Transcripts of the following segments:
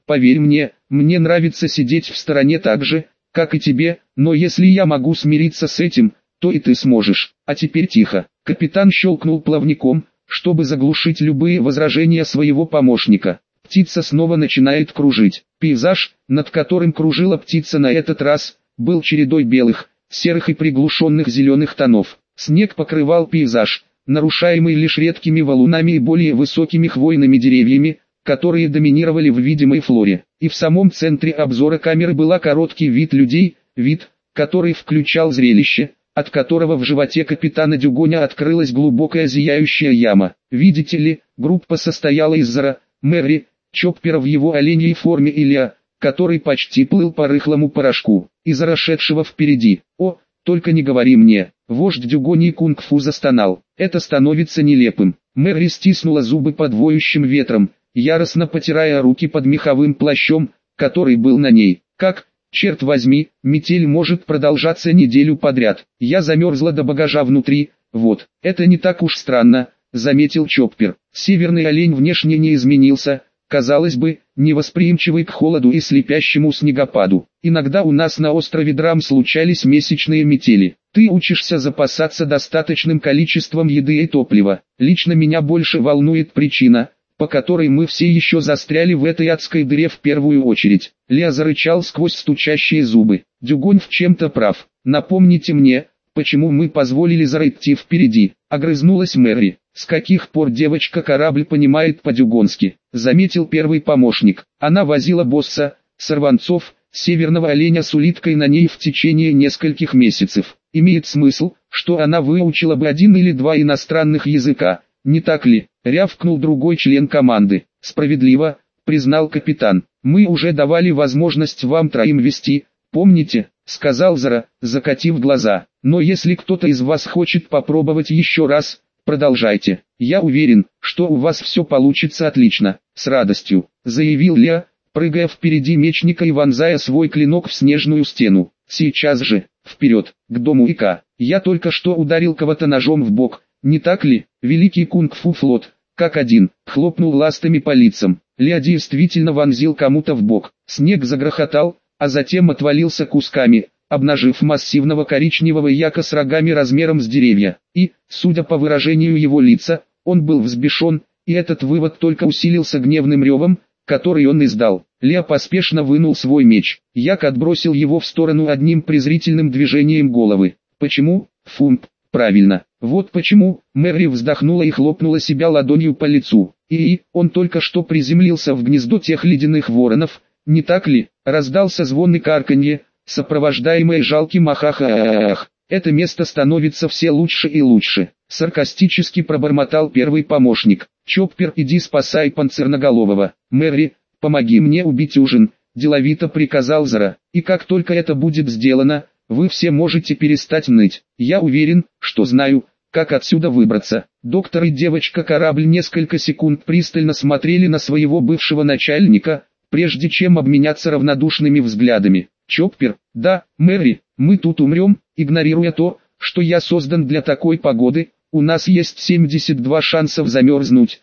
Поверь мне, мне нравится сидеть в стороне так же, как и тебе, но если я могу смириться с этим, то и ты сможешь. А теперь тихо. Капитан щелкнул плавником, чтобы заглушить любые возражения своего помощника. Птица снова начинает кружить. Пейзаж, над которым кружила птица на этот раз, был чередой белых, серых и приглушенных зеленых тонов. Снег покрывал пейзаж, нарушаемый лишь редкими валунами и более высокими хвойными деревьями, которые доминировали в видимой флоре. И в самом центре обзора камеры была короткий вид людей, вид, который включал зрелище, от которого в животе капитана Дюгоня открылась глубокая зияющая яма. Видите ли, группа состояла из Зара, Мэри, Чоппера в его оленьей форме и Лиа, который почти плыл по рыхлому порошку, и Зара, шедшего впереди. О, только не говори мне. Вождь Дюгони кунг-фу застонал. Это становится нелепым. Мэри стиснула зубы под воющим ветром, яростно потирая руки под меховым плащом, который был на ней. Как, черт возьми, метель может продолжаться неделю подряд. Я замерзла до багажа внутри, вот. Это не так уж странно, заметил Чоппер. Северный олень внешне не изменился, казалось бы, невосприимчивый к холоду и слепящему снегопаду. Иногда у нас на острове Драм случались месячные метели. Ты учишься запасаться достаточным количеством еды и топлива. Лично меня больше волнует причина, по которой мы все еще застряли в этой адской дыре в первую очередь. Лиа зарычал сквозь стучащие зубы. Дюгонь в чем-то прав. Напомните мне, почему мы позволили Заре идти впереди, огрызнулась Мэри. С каких пор девочка-корабль понимает по-дюгонски, заметил первый помощник. Она возила босса, сорванцов, северного оленя с улиткой на ней в течение нескольких месяцев. Имеет смысл, что она выучила бы один или два иностранных языка, не так ли? Рявкнул другой член команды. Справедливо, признал капитан. Мы уже давали возможность вам троим вести, помните, сказал Зара, закатив глаза. Но если кто-то из вас хочет попробовать еще раз, продолжайте. Я уверен, что у вас все получится отлично, с радостью, заявил Лиа, прыгая впереди мечника и вонзая свой клинок в снежную стену. Сейчас же, вперед, к дому Ика. Я только что ударил кого-то ножом в бок, не так ли? Великий кунг-фу флот, как один, хлопнул ластами по лицам. Лиа действительно вонзил кому-то в бок. Снег загрохотал, а затем отвалился кусками, обнажив массивного коричневого яка с рогами размером с деревья. И, судя по выражению его лица, он был взбешен, и этот вывод только усилился гневным ревом, который он издал. Лиа поспешно вынул свой меч. Як отбросил его в сторону одним презрительным движением головы. Почему? Фумп. Правильно. Вот почему. Мэри вздохнула и хлопнула себя ладонью по лицу. И он только что приземлился в гнездо тех ледяных воронов, не так ли? Раздался звон и карканье, сопровождаемое жалким ахах. Это место становится все лучше и лучше. Саркастически пробормотал первый помощник. Чоппер, иди спасай панцирноголового. Мэри, помоги мне убить ужин, деловито приказал Зара. И как только это будет сделано, вы все можете перестать ныть. Я уверен, что знаю, как отсюда выбраться. Доктор и девочка-корабль несколько секунд пристально смотрели на своего бывшего начальника, прежде чем обменяться равнодушными взглядами. Чоппер, да, Мэри, мы тут умрем, игнорируя то, что я создан для такой погоды. У нас есть 72 шансов замерзнуть,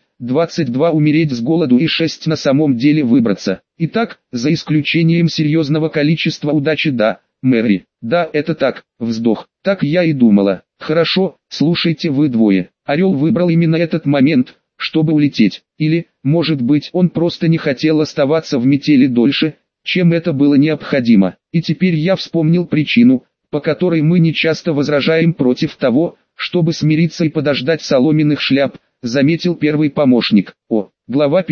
22 умереть с голоду и 6 на самом деле выбраться. Итак, за исключением серьезного количества удачи, да, Мэри. Да, это так, вздох. Так я и думала. Хорошо, слушайте вы двое. Орел выбрал именно этот момент, чтобы улететь. Или, может быть, он просто не хотел оставаться в метели дольше, чем это было необходимо. И теперь я вспомнил причину, по которой мы не часто возражаем против того, чтобы смириться и подождать соломенных шляп, заметил первый помощник. Глава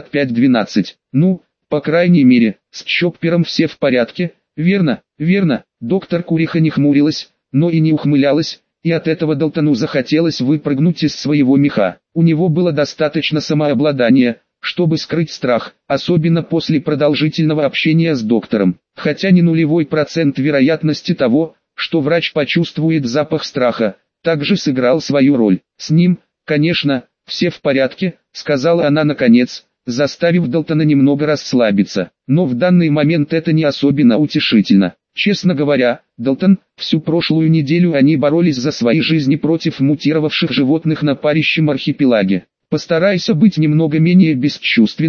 55:12. Ну, по крайней мере, с Чоппером все в порядке, верно, верно. Доктор Куриха не хмурилась, но и не ухмылялась, и от этого Далтону захотелось выпрыгнуть из своего меха. У него было достаточно самообладания, чтобы скрыть страх, особенно после продолжительного общения с доктором. Хотя не 0% вероятности того, что врач почувствует запах страха, также сыграл свою роль. С ним, конечно, все в порядке, сказала она наконец, заставив Далтона немного расслабиться. Но в данный момент это не особенно утешительно. Честно говоря, Далтон, всю прошлую неделю они боролись за свои жизни против мутировавших животных на парящем архипелаге. Постарайся быть немного менее бесчувственным,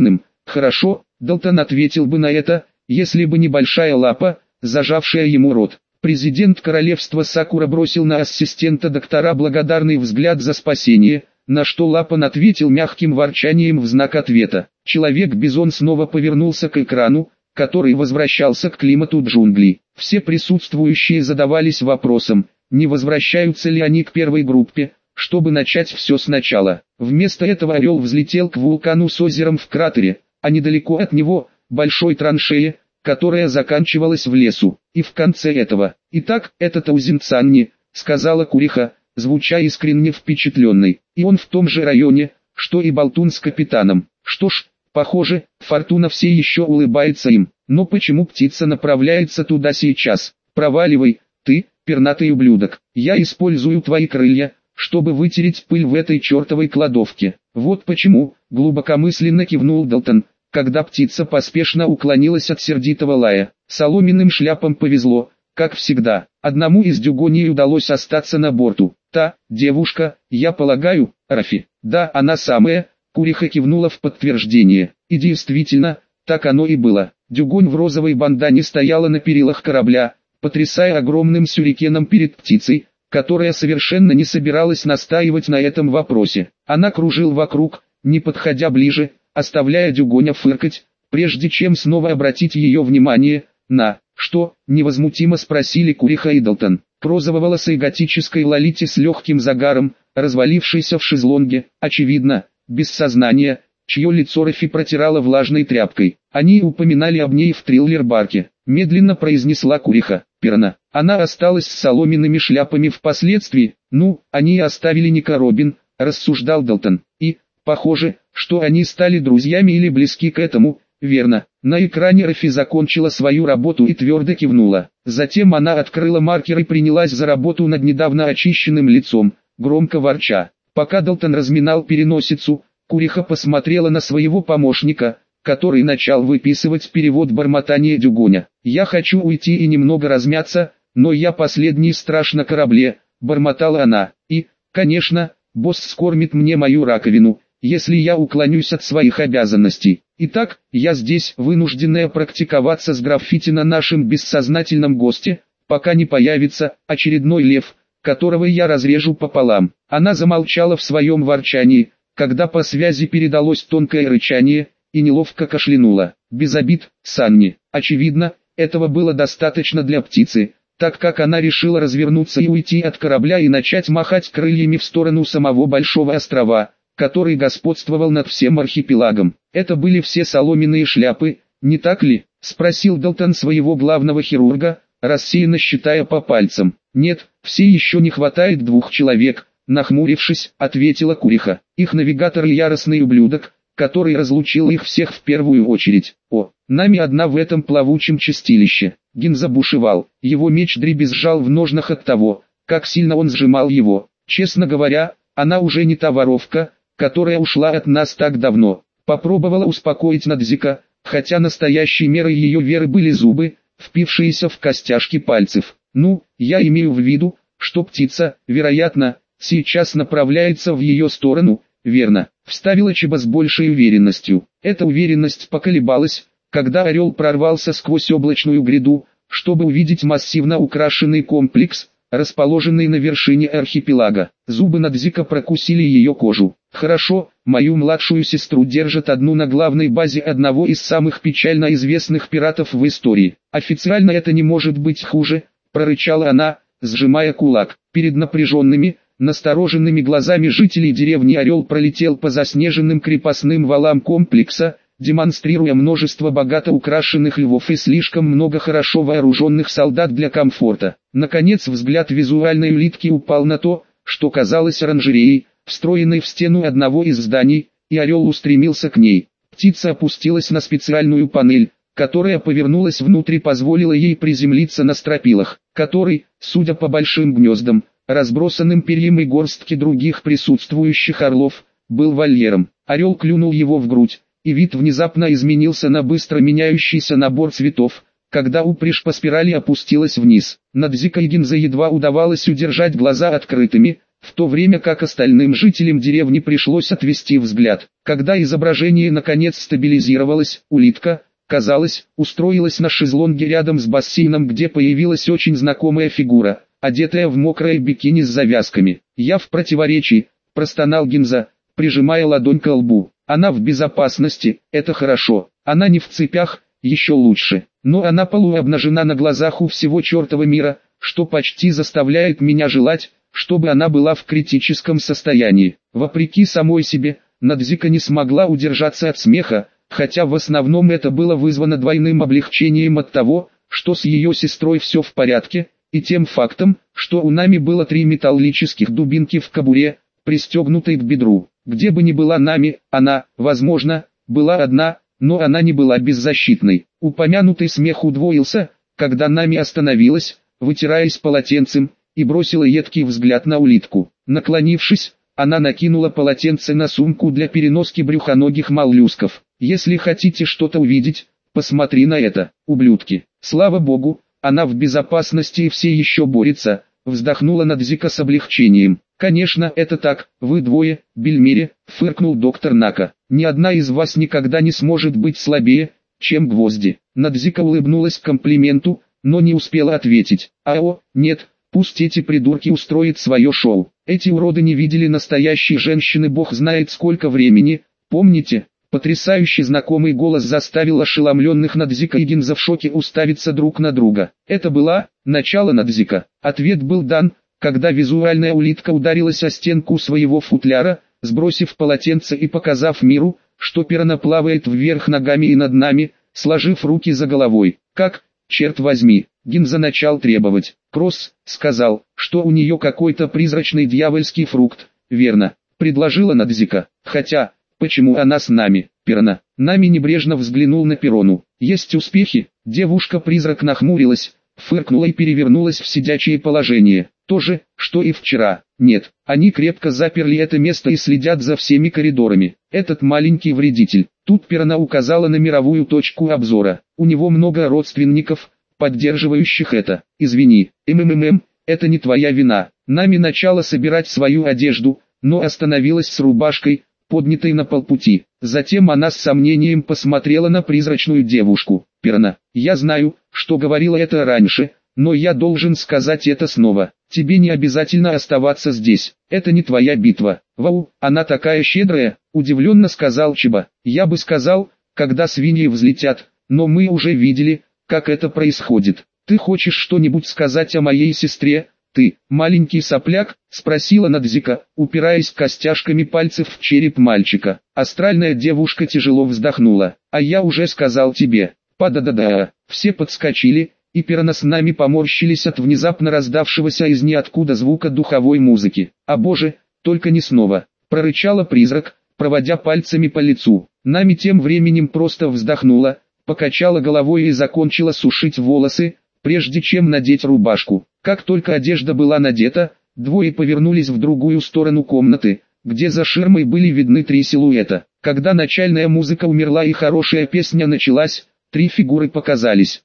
Хорошо, Далтон ответил бы на это, если бы не большая лапа, зажавшая ему рот. Президент королевства Сакура бросил на ассистента доктора благодарный взгляд за спасение, на что Лапан ответил мягким ворчанием в знак ответа. Человек-бизон снова повернулся к экрану, который возвращался к климату джунглей. Все присутствующие задавались вопросом, не возвращаются ли они к первой группе, чтобы начать все сначала. Вместо этого орел взлетел к вулкану с озером в кратере, а недалеко от него – большой траншее, которая заканчивалась в лесу. И в конце этого: «Итак, это Таузенцанни», — сказала Куриха, звуча искренне впечатленной. «И он в том же районе, что и Болтун с капитаном. Что ж, похоже, Фортуна все еще улыбается им. Но почему птица направляется туда сейчас? Проваливай, ты, пернатый ублюдок. Я использую твои крылья, чтобы вытереть пыль в этой чертовой кладовке. Вот почему», — глубокомысленно кивнул Далтон, когда птица поспешно уклонилась от сердитого лая. Соломенным шляпам повезло, как всегда. Одному из дюгоней удалось остаться на борту. Та девушка, я полагаю, Рафи. Да, она самая, Куриха кивнула в подтверждение. И действительно, так оно и было. Дюгонь в розовой бандане стояла на перилах корабля, потрясая огромным сюрикеном перед птицей, которая совершенно не собиралась настаивать на этом вопросе. Она кружила вокруг, не подходя ближе, оставляя Дюгоня фыркать, прежде чем снова обратить ее внимание на «что?», невозмутимо спросили Куриха и Далтон. К розово-волосой готической лолите с легким загаром, развалившейся в шезлонге, очевидно, без сознания, чье лицо Рафи протирала влажной тряпкой. Они упоминали об ней в триллер-барке. Медленно произнесла Куриха. Перна. Она осталась с соломенными шляпами впоследствии. Ну, они и оставили Ника Робин, рассуждал Далтон. И, похоже, что они стали друзьями или близки к этому, верно. На экране Рафи закончила свою работу и твердо кивнула. Затем она открыла маркер и принялась за работу над недавно очищенным лицом, громко ворча. Пока Далтон разминал переносицу, Куриха посмотрела на своего помощника, который начал выписывать перевод бормотания Дюгоня. «Я хочу уйти и немного размяться, но я последний страж на корабле», — бормотала она. «И, конечно, босс скормит мне мою раковину, если я уклонюсь от своих обязанностей. Итак, я здесь, вынужденная практиковаться с граффити на нашем бессознательном госте, пока не появится очередной лев, которого я разрежу пополам». Она замолчала в своем ворчании, когда по связи передалось тонкое рычание, и неловко кашлянула. «Без обид, Санни». Очевидно, этого было достаточно для птицы, так как она решила развернуться и уйти от корабля и начать махать крыльями в сторону самого большого острова, который господствовал над всем архипелагом. «Это были все соломенные шляпы, не так ли?» — спросил Далтон своего главного хирурга, рассеянно считая по пальцам. «Нет, все еще не хватает 2 человек», — нахмурившись, ответила Куриха. «Их навигатор и яростный ублюдок, который разлучил их всех в первую очередь. О, нами одна в этом плавучем чистилище». Гинза бушевал, его меч дребезжал в ножнах от того, как сильно он сжимал его. «Честно говоря, она уже не та воровка, которая ушла от нас так давно», — попробовала успокоить Надзика, хотя настоящей мерой ее веры были зубы, впившиеся в костяшки пальцев. «Ну, я имею в виду, что птица, вероятно, сейчас направляется в ее сторону, верно?» — вставила Чиба с большей уверенностью. Эта уверенность поколебалась, когда орел прорвался сквозь облачную гряду, чтобы увидеть массивно украшенный комплекс, расположенный на вершине архипелага. Зубы Надзика прокусили ее кожу. «Хорошо, мою младшую сестру держат одну на главной базе одного из самых печально известных пиратов в истории. Официально это не может быть хуже», — прорычала она, сжимая кулак. Перед напряженными, настороженными глазами жителей деревни Орел пролетел по заснеженным крепостным валам комплекса, демонстрируя множество богато украшенных львов и слишком много хорошо вооруженных солдат для комфорта. Наконец взгляд визуальной улитки упал на то, что казалось оранжереей, встроенной в стену одного из зданий, и орел устремился к ней. Птица опустилась на специальную панель, которая повернулась внутрь и позволила ей приземлиться на стропилах, который, судя по большим гнездам, разбросанным перьям и горстке других присутствующих орлов, был вольером. Орел клюнул его в грудь, и вид внезапно изменился на быстро меняющийся набор цветов, когда упряжь по спирали опустилась вниз. Надзика и Гинзе едва удавалось удержать глаза открытыми, в то время как остальным жителям деревни пришлось отвести взгляд. Когда изображение наконец стабилизировалось, улитка, казалось, устроилась на шезлонге рядом с бассейном, где появилась очень знакомая фигура, одетая в мокрое бикини с завязками. «Я в противоречии», – простонал Гинза, прижимая ладонь к лбу. «Она в безопасности, это хорошо. Она не в цепях, еще лучше. Но она полуобнажена на глазах у всего чертова мира, что почти заставляет меня желать, чтобы она была в критическом состоянии». Вопреки самой себе, Надзика не смогла удержаться от смеха, хотя в основном это было вызвано двойным облегчением от того, что с ее сестрой все в порядке, и тем фактом, что у Нами было 3 металлических дубинки в кобуре, пристегнутой к бедру. Где бы ни была Нами, она, возможно, была одна, но она не была беззащитной. Упомянутый смех удвоился, когда Нами остановилась, вытираясь полотенцем, и бросила едкий взгляд на улитку. Наклонившись, она накинула полотенце на сумку для переноски брюхоногих моллюсков. «Если хотите что-то увидеть, посмотри на это, ублюдки». «Слава богу, она в безопасности и все еще борется», — вздохнула Надзика с облегчением. «Конечно, это так, вы двое, Бельмире», — фыркнул доктор Нака. «Ни одна из вас никогда не сможет быть слабее, чем гвозди». Надзика улыбнулась комплименту, но не успела ответить. Нет, пусть эти придурки устроят свое шоу. Эти уроды не видели настоящей женщины бог знает сколько времени, помните?» Потрясающе знакомый голос заставил ошеломленных Надзика и Гинза в шоке уставиться друг на друга. Это была начало Надзика. Ответ был дан, когда визуальная улитка ударилась о стенку своего футляра, сбросив полотенце и показав миру, что пиранья плавает вверх ногами и над нами, сложив руки за головой. «Как, черт возьми?» Гинза начал требовать. «Кросс сказал, что у нее какой-то призрачный дьявольский фрукт, верно?» предложила Надзика. «Хотя, почему она с нами, пиранья?» Нами небрежно взглянул на Пирону. «Есть успехи?» Девушка-призрак нахмурилась, фыркнула и перевернулась в сидячее положение. «То же, что и вчера. Нет, они крепко заперли это место и следят за всеми коридорами. Этот маленький вредитель». Тут Пиранья указала на мировую точку обзора. «У него много родственников, поддерживающих это. Извини, это не твоя вина». Нами начала собирать свою одежду, но остановилась с рубашкой, поднятой на полпути. Затем она с сомнением посмотрела на призрачную девушку. «Пиранья, я знаю, что говорила это раньше, но я должен сказать это снова. Тебе не обязательно оставаться здесь. Это не твоя битва». «Вау, она такая щедрая», — удивленно сказал Чиба. «Я бы сказал, когда свиньи взлетят, но мы уже видели, как это происходит. Ты хочешь что-нибудь сказать о моей сестре?» «Ты, маленький сопляк?» — спросила Надзика, упираясь костяшками пальцев в череп мальчика. Астральная девушка тяжело вздохнула. «А я уже сказал тебе». «Па-да-да-да». Все подскочили, и Пиранья с Нами поморщились от внезапно раздавшегося из ниоткуда звука духовой музыки. «О боже, только не снова!» — прорычала призрак, проводя пальцами по лицу. Нами тем временем просто вздохнула, покачала головой и закончила сушить волосы, прежде чем надеть рубашку. Как только одежда была надета, двое повернулись в другую сторону комнаты, где за ширмой были видны 3 силуэта. Когда начальная музыка умерла и хорошая песня началась, 3 фигуры показались.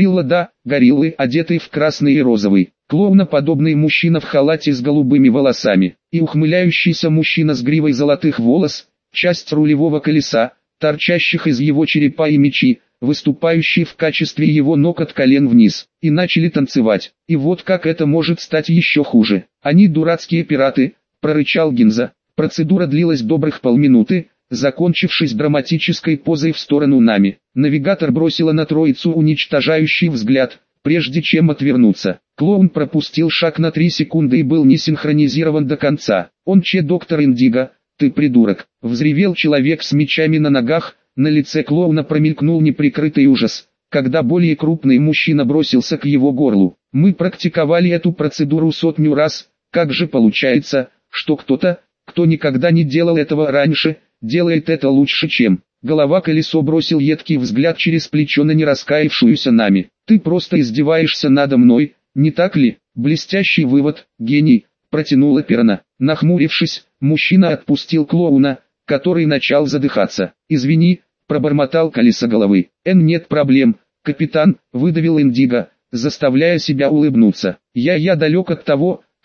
Гориллы, одетый в красный и розовый, клоуноподобный мужчина в халате с голубыми волосами, и ухмыляющийся мужчина с гривой золотых волос, часть рулевого колеса, торчащих из его черепа и мечи, выступающие в качестве его ног от колен вниз, и начали танцевать. «И вот как это может стать еще хуже. Они дурацкие пираты», — прорычал Гинза. Процедура длилась добрых полминуты, закончившись драматической позой в сторону Нами. Навигатор бросила на троицу уничтожающий взгляд, прежде чем отвернуться. Клоун пропустил шаг на 3 секунды и был не синхронизирован до конца. «Доктор Индиго, ты придурок!» — взревел человек с мечами на ногах. На лице клоуна промелькнул неприкрытый ужас, когда более крупный мужчина бросился к его горлу. «Мы практиковали эту процедуру 100 раз, как же получается, что кто-то, кто никогда не делал этого раньше, делает это лучше, чем...» Голова-колесо бросил едкий взгляд через плечо на нераскаявшуюся Нами. «Ты просто издеваешься надо мной, не так ли?» «Блестящий вывод, гений», — протянула Пиранья. Нахмурившись, мужчина отпустил клоуна, который начал задыхаться. «Извини», — пробормотал колесоголовый. «Нет проблем, капитан», — выдавил Индиго, заставляя себя улыбнуться. «Я далек от того,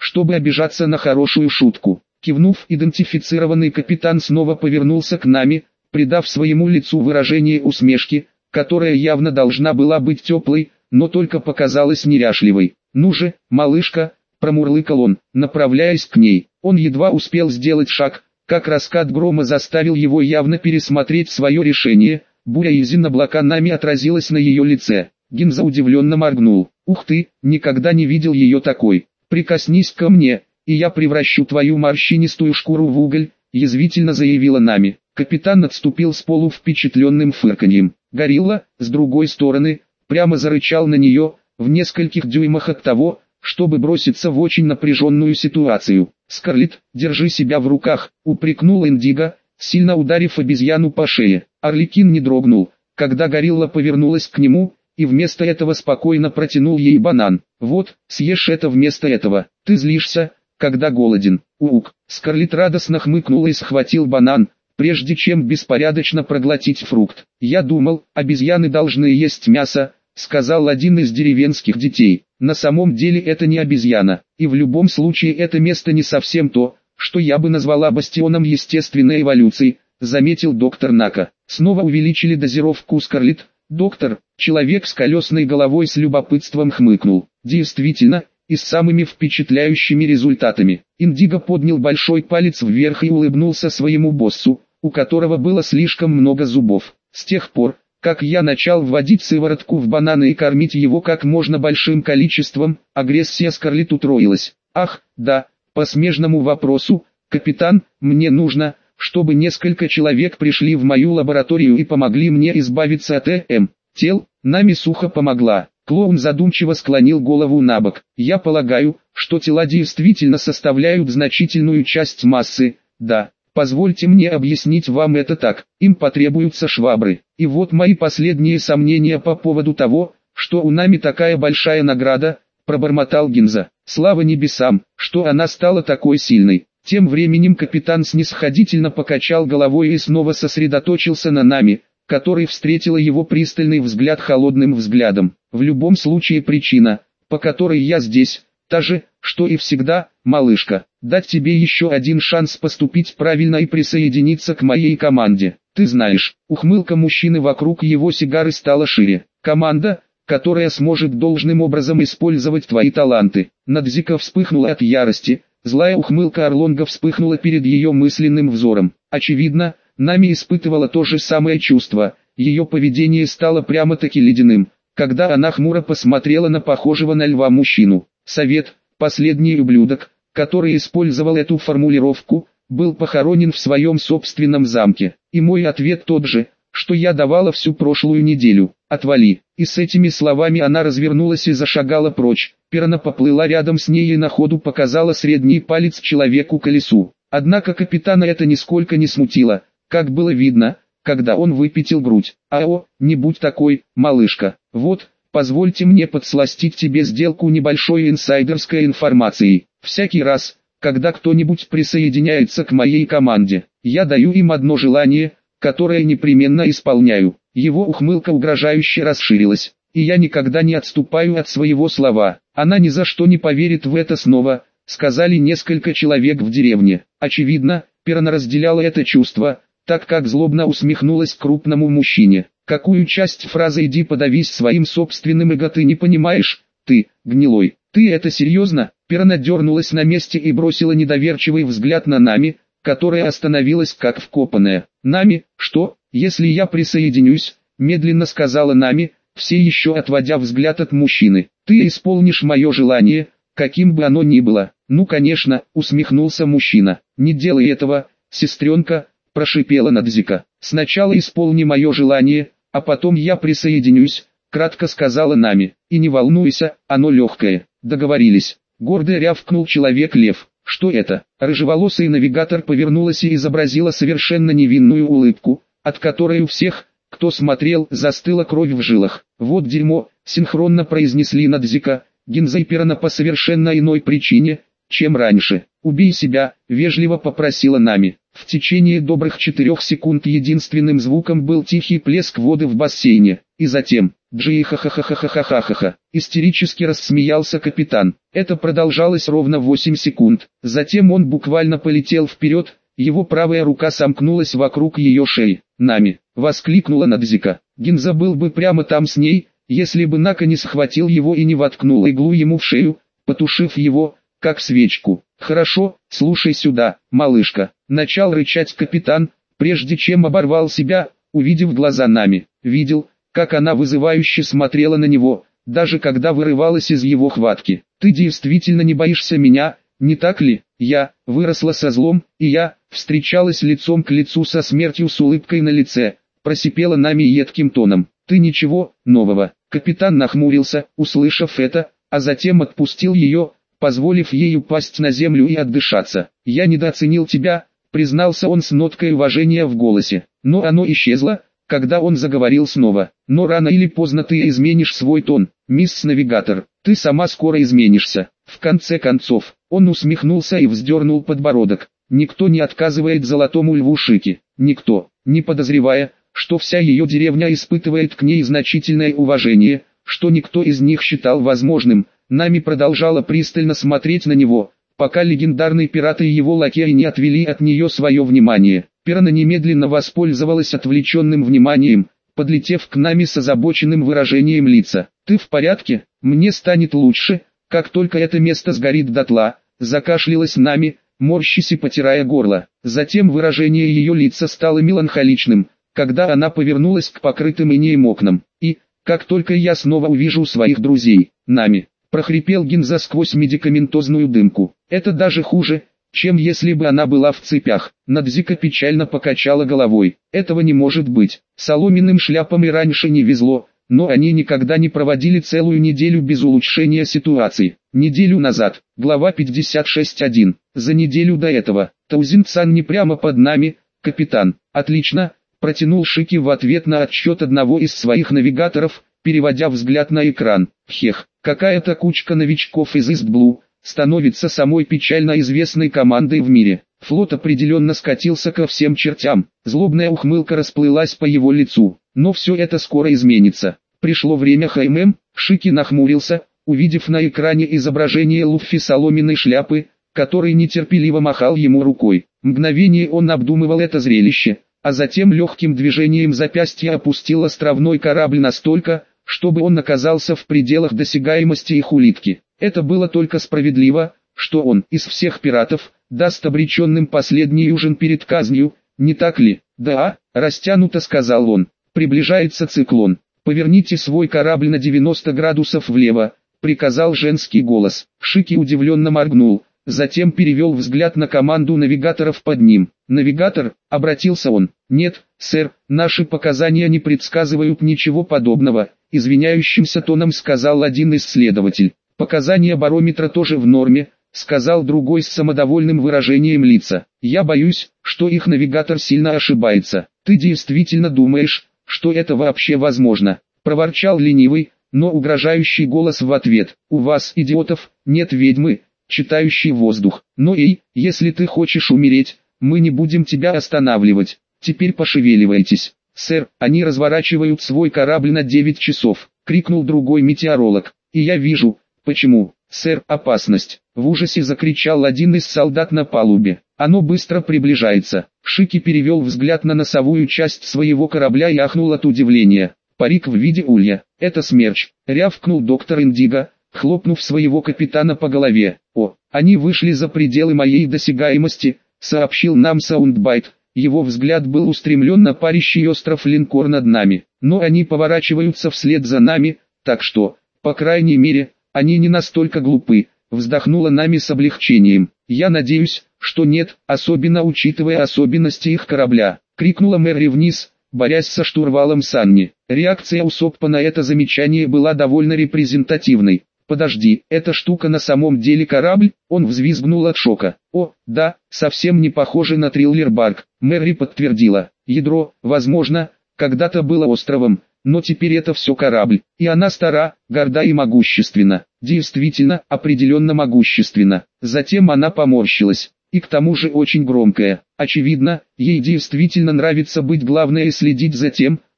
чтобы обижаться на хорошую шутку. Кивнув, идентифицированный капитан снова повернулся к нами, придав своему лицу выражение усмешки, которая явно должна была быть теплой, но только показалась неряшливой. «Ну же, малышка», — промурлыкал он, направляясь к ней. Он едва успел сделать шаг, как раскат грома заставил его явно пересмотреть свое решение. Буря из облака нами отразилась на ее лице. Гинза удивленно моргнул. «Ух ты, никогда не видел ее такой. Прикоснись ко мне, и я превращу твою морщинистую шкуру в уголь», — язвительно заявила Нами. Капитан отступил с полу впечатленным фырканьем. Горилла, с другой стороны, прямо зарычал на нее, в нескольких дюймах от того, чтобы броситься в очень напряженную ситуацию. «Скарлетт, держи себя в руках», — упрекнул Индиго, сильно ударив обезьяну по шее. Арлекин не дрогнул, когда горилла повернулась к нему, и вместо этого спокойно протянул ей банан. «Вот, съешь это вместо этого. Ты злишься, когда голоден». Ук. Скарлетт радостно хмыкнула и схватил банан, прежде чем беспорядочно проглотить фрукт. «Я думал, обезьяны должны есть мясо», — сказал один из деревенских детей. «На самом деле это не обезьяна, и в любом случае это место не совсем то, что я бы назвала бастионом естественной эволюции», — заметил доктор Нака. Снова увеличили дозировку Скарлетт. Доктор, человек с колесной головой, с любопытством хмыкнул. «Действительно, и с самыми впечатляющими результатами». Индиго поднял большой палец вверх и улыбнулся своему боссу, у которого было слишком много зубов. «С тех пор, как я начал вводить сыворотку в бананы и кормить его как можно большим количеством, агрессия Скарлетт утроилась. Ах, да, по смежному вопросу, капитан, мне нужно, чтобы несколько человек пришли в мою лабораторию и помогли мне избавиться от тел». Нами сухо помогла. Клоун задумчиво склонил голову набок. «Я полагаю, что тела действительно составляют значительную часть массы, да. Позвольте мне объяснить вам это так. Им потребуются швабры. И вот мои последние сомнения по поводу того, что у Нами такая большая награда», — пробормотал Гинза. «Слава небесам, что она стала такой сильной». Тем временем капитан снисходительно покачал головой и снова сосредоточился на Нами, который встретила его пристальный взгляд холодным взглядом. «В любом случае причина, по которой я здесь, та же, что и всегда, малышка. Дать тебе еще один шанс поступить правильно и присоединиться к моей команде. Ты знаешь». Ухмылка мужчины вокруг его сигары стала шире. «Команда, которая сможет должным образом использовать твои таланты». Надзика вспыхнула от ярости. Злая ухмылка Орлонга вспыхнула перед ее мысленным взором. Очевидно, Нами испытывала то же самое чувство. Ее поведение стало прямо-таки ледяным, когда она хмуро посмотрела на похожего на льва мужчину. Совет, последний ублюдок, который использовал эту формулировку, был похоронен в своем собственном замке. И мой ответ тот же, что я давала всю прошлую неделю. «Отвали». И с этими словами она развернулась и зашагала прочь. Пирана поплыла рядом с ней и на ходу показала средний палец человеку-колесу. Однако капитана это нисколько не смутило, как было видно, когда он выпятил грудь. «Ао, не будь такой, малышка. Вот, позвольте мне подсластить тебе сделку небольшой инсайдерской информацией. Всякий раз, когда кто-нибудь присоединяется к моей команде, я даю им одно желание, которое непременно исполняю». Его ухмылка угрожающе расширилась. «И я никогда не отступаю от своего слова». «Она ни за что не поверит в это снова», — сказали несколько человек в деревне. Очевидно, Пирана разделяла это чувство, так как злобно усмехнулась к крупному мужчине. «Какую часть фразы «иди подавись своим собственным эго» ты не понимаешь? Ты, гнилой, ты это серьезно?» Пирана дернулась на месте и бросила недоверчивый взгляд на Нами, которая остановилась как вкопанная. «Нами, что, если я присоединюсь?» — медленно сказала Нами, все еще отводя взгляд от мужчины. «Ты исполнишь мое желание, каким бы оно ни было». «Ну конечно», — усмехнулся мужчина. «Не делай этого, сестренка», — прошипела Надзика. «Сначала исполни мое желание, а потом я присоединюсь», — кратко сказала Нами. «И не волнуйся, оно легкое». «Договорились». Гордо рявкнул человек-лев. «Что это?» Рыжеволосый навигатор повернулась и изобразила совершенно невинную улыбку, от которой у всех, кто смотрел, застыла кровь в жилах. «Вот дерьмо», — синхронно произнесли Надзика, Гинза и Пирана по совершенно иной причине, чем раньше. «Убей себя», — вежливо попросила Нами. В течение добрых 4 секунд единственным звуком был тихий плеск воды в бассейне, и затем Джи ха-ха-ха-ха-ха-ха-ха. Истерически рассмеялся капитан. Это продолжалось ровно 8 секунд. Затем он буквально полетел вперед, его правая рука сомкнулась вокруг ее шеи. «Нами!» — воскликнула Надзика. Гинза был бы прямо там с ней, если бы Нака не схватил его и не воткнул иглу ему в шею, потушив его, как свечку. «Хорошо, слушай сюда, малышка», — начал рычать капитан, прежде чем оборвал себя, увидев глаза Нами. Видел, как она вызывающе смотрела на него, даже когда вырывалась из его хватки. «Ты действительно не боишься меня, не так ли? Я выросла со злом, и я встречалась лицом к лицу со смертью с улыбкой на лице», — просипела Нами едким тоном. «Ты ничего нового». Капитан нахмурился, услышав это, а затем отпустил ее, позволив ей упасть на землю и отдышаться. «Я недооценил тебя», — признался он с ноткой уважения в голосе. Но оно исчезло, когда он заговорил снова. «Но рано или поздно ты изменишь свой тон, мисс Навигатор. Ты сама скоро изменишься». В конце концов, он усмехнулся и вздернул подбородок. Никто не отказывает золотому льву Шики. Никто, не подозревая, что вся ее деревня испытывает к ней значительное уважение, что никто из них считал возможным. Нами продолжала пристально смотреть на него, пока легендарный пират и его лакеи не отвели от нее свое внимание. Пирана немедленно воспользовалась отвлеченным вниманием, подлетев к Нами с озабоченным выражением лица. «Ты в порядке? Мне станет лучше, как только это место сгорит дотла», — закашлялась Нами, морщись и потирая горло. Затем выражение ее лица стало меланхоличным, когда она повернулась к покрытым инеем окнам. «И, как только я снова увижу своих друзей, Нами», — прохрипел Гинза сквозь медикаментозную дымку. «Это даже хуже, чем если бы она была в цепях». Надзика печально покачала головой. «Этого не может быть. Соломенным шляпам и раньше не везло, но они никогда не проводили целую неделю без улучшения ситуации. Неделю назад, глава 56.1. За неделю до этого, Таузин-сан не прямо под нами, капитан». «Отлично», — протянул Шики в ответ на отчет одного из своих навигаторов, переводя взгляд на экран. «Хех, какая-то кучка новичков из Истблу становится самой печально известной командой в мире». Флот определенно скатился ко всем чертям. Злобная ухмылка расплылась по его лицу. Но все это скоро изменится. Пришло время ХММ. Шики нахмурился, увидев на экране изображение Луффи соломенной шляпы, который нетерпеливо махал ему рукой. Мгновение он обдумывал это зрелище, а затем легким движением запястья опустил островной корабль настолько, чтобы он оказался в пределах досягаемости их улитки. Это было только справедливо, что он, из всех пиратов, даст обреченным последний ужин перед казнью, не так ли? «Да», — растянуто сказал он. «Приближается циклон. Поверните свой корабль на 90 градусов влево», — приказал женский голос. Шики удивленно моргнул, затем перевел взгляд на команду навигаторов под ним. «Навигатор?» — обратился он. «Нет, сэр, наши показания не предсказывают ничего подобного», — извиняющимся тоном сказал один исследователь. «Показания барометра тоже в норме», — сказал другой с самодовольным выражением лица. «Я боюсь, что их навигатор сильно ошибается». «Ты действительно думаешь, что это вообще возможно?» — проворчал ленивый, но угрожающий голос в ответ. «У вас, идиотов, нет ведьмы, читающей воздух. Но если ты хочешь умереть, мы не будем тебя останавливать. Теперь пошевеливайтесь». «Сэр, они разворачивают свой корабль на 9 часов», — крикнул другой метеоролог. «И я вижу, почему». «Сэр, опасность!» — в ужасе закричал один из солдат на палубе. «Оно быстро приближается». Шики перевел взгляд на носовую часть своего корабля и ахнул от удивления. «Парик в виде улья. Это смерч!» — рявкнул доктор Индиго, хлопнув своего капитана по голове. «О, они вышли за пределы моей досягаемости», — сообщил нам Саундбайт. Его взгляд был устремлен на парящий остров Линкор над нами. «Но они поворачиваются вслед за нами, так что, по крайней мере, они не настолько глупы», — вздохнула Нами с облегчением. «Я надеюсь, что нет, особенно учитывая особенности их корабля», — крикнула Мэри вниз, борясь со штурвалом Санни. Реакция Усоппа на это замечание была довольно репрезентативной. «Подожди, эта штука на самом деле корабль?» Он взвизгнул от шока. «О, да, совсем не похоже на триллер-барк», — Мэри подтвердила. «Ядро, возможно, когда-то было островом, но теперь это все корабль, и она стара, горда и могущественна». «Действительно, определенно могущественна». Затем она поморщилась. «И к тому же очень громкая. Очевидно, ей действительно нравится быть главной и следить за тем,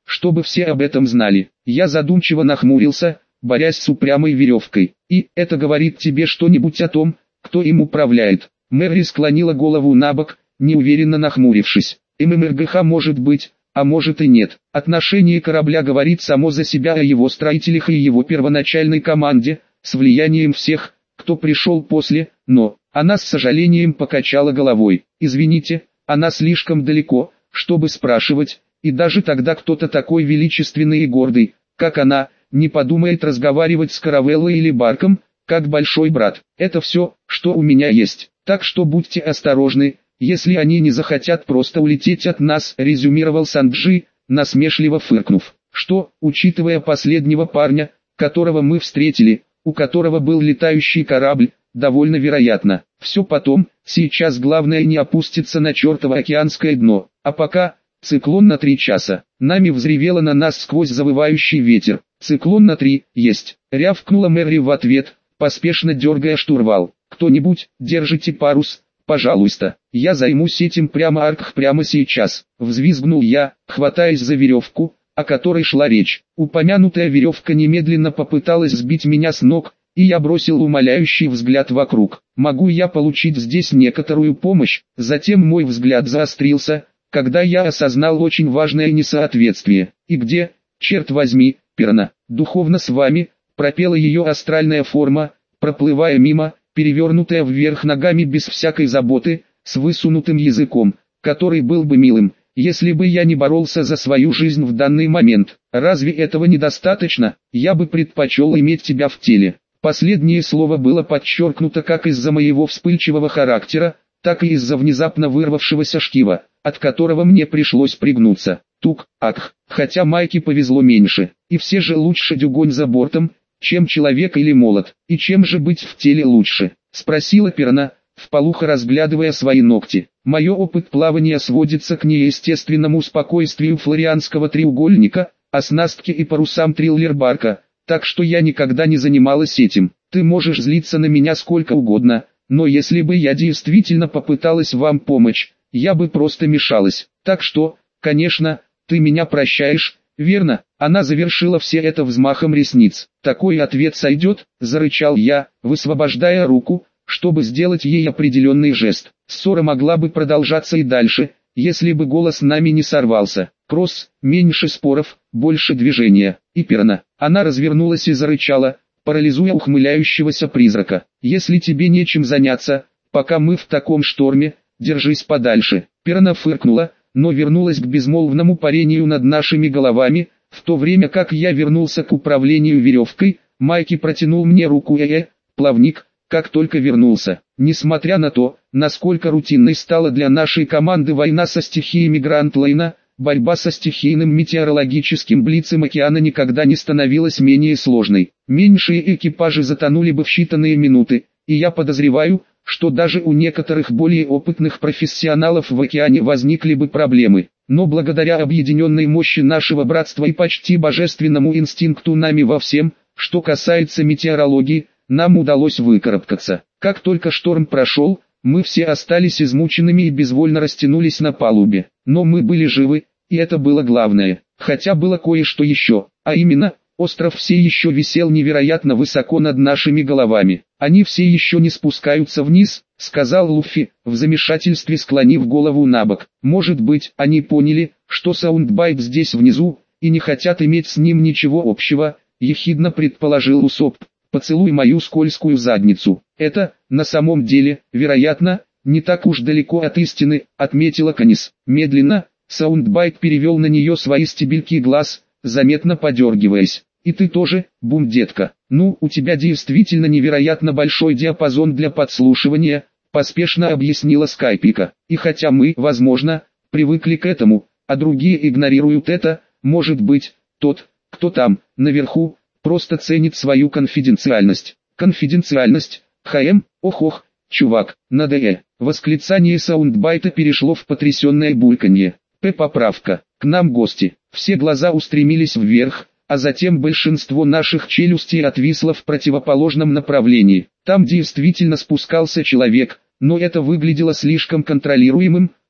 чтобы все об этом знали. Я задумчиво нахмурился, борясь с упрямой веревкой. И это говорит тебе что-нибудь о том, кто им управляет? Мэри склонила голову набок, неуверенно нахмурившись. ММРГХ может быть, а может и нет. Отношение корабля говорит само за себя о его строителях и его первоначальной команде, с влиянием всех, кто пришел после, но... Она с сожалением покачала головой. Извините, она слишком далеко, чтобы спрашивать, и даже тогда кто-то такой величественный и гордый, как она, не подумает разговаривать с Каравеллой или Барком, как большой брат. Это все, что у меня есть. Так что будьте осторожны, если они не захотят просто улететь от нас, резюмировал Санджи, насмешливо фыркнув. Что, учитывая последнего парня, которого мы встретили, у которого был летающий корабль, довольно вероятно. Все потом, сейчас главное не опуститься на чертово океанское дно. А пока, циклон на 3 часа. Нами взревело на нас сквозь завывающий ветер. Циклон на 3, есть. Рявкнула Мэри в ответ, поспешно дергая штурвал. Кто-нибудь, держите парус, пожалуйста. Я займусь этим прямо сейчас. Взвизгнул я, хватаясь за веревку, о которой шла речь. Упомянутая веревка немедленно попыталась сбить меня с ног, и я бросил умоляющий взгляд вокруг. Могу я получить здесь некоторую помощь? Затем мой взгляд заострился, когда я осознал очень важное несоответствие. И где, черт возьми, Перна, духовно с вами, пропела ее астральная форма, проплывая мимо, перевернутая вверх ногами без всякой заботы, с высунутым языком, который был бы милым, если бы я не боролся за свою жизнь в данный момент. Разве этого недостаточно? Я бы предпочел иметь тебя в теле. Последнее слово было подчеркнуто как из-за моего вспыльчивого характера, так и из-за внезапно вырвавшегося шкива, от которого мне пришлось пригнуться. Тук-ах, хотя Майке повезло меньше, и все же лучше дюгонь за бортом, чем человек или молот. И чем же быть в теле лучше? Спросила Перна, вполуха разглядывая свои ногти. Мое опыт плавания сводится к неестественному спокойствию флорианского треугольника, оснастке и парусам триллер-барка. Так что я никогда не занималась этим. Ты можешь злиться на меня сколько угодно, но если бы я действительно попыталась вам помочь, я бы просто мешалась. Так что, конечно, ты меня прощаешь, верно? Она завершила все это взмахом ресниц. Такой ответ сойдет, зарычал я, высвобождая руку, чтобы сделать ей определенный жест. Ссора могла бы продолжаться и дальше, если бы голос нами не сорвался. Кросс, меньше споров, больше движения. И Перна. Она развернулась и зарычала, парализуя ухмыляющегося призрака. Если тебе нечем заняться, пока мы в таком шторме, держись подальше. Перна фыркнула, но вернулась к безмолвному парению над нашими головами, в то время как я вернулся к управлению веревкой. Майки протянул мне руку плавник, как только вернулся. Несмотря на то, насколько рутинной стала для нашей команды война со стихиями Гранд-Лайна, борьба со стихийным метеорологическим блицем океана никогда не становилась менее сложной. Меньшие экипажи затонули бы в считанные минуты, и я подозреваю, что даже у некоторых более опытных профессионалов в океане возникли бы проблемы. Но благодаря объединенной мощи нашего братства и почти божественному инстинкту нами во всем, что касается метеорологии, нам удалось выкарабкаться. Как только шторм прошел, мы все остались измученными и безвольно растянулись на палубе. Но мы были живы, и это было главное. Хотя было кое-что еще, а именно, остров все еще висел невероятно высоко над нашими головами. Они все еще не спускаются вниз, сказал Луффи, в замешательстве склонив голову набок. Может быть, они поняли, что Саундбайт здесь внизу, и не хотят иметь с ним ничего общего, ехидно предположил Усоп. Поцелуй мою скользкую задницу. Это, на самом деле, вероятно, не так уж далеко от истины, отметила Канис. Медленно, Саундбайт перевел на нее свои стебельки глаз, заметно подергиваясь. И ты тоже, Бум, детка. Ну, у тебя действительно невероятно большой диапазон для подслушивания, поспешно объяснила Скайпика. И хотя мы, возможно, привыкли к этому, а другие игнорируют это, может быть, тот, кто там, наверху, просто ценит свою конфиденциальность. Конфиденциальность? Ох-ох, чувак, надо Восклицание Саундбайта перешло в потрясенное бульканье. Поправка. К нам гости. Все глаза устремились вверх, а затем большинство наших челюстей отвисло в противоположном направлении. Там действительно спускался человек, но это выглядело слишком контролируемым,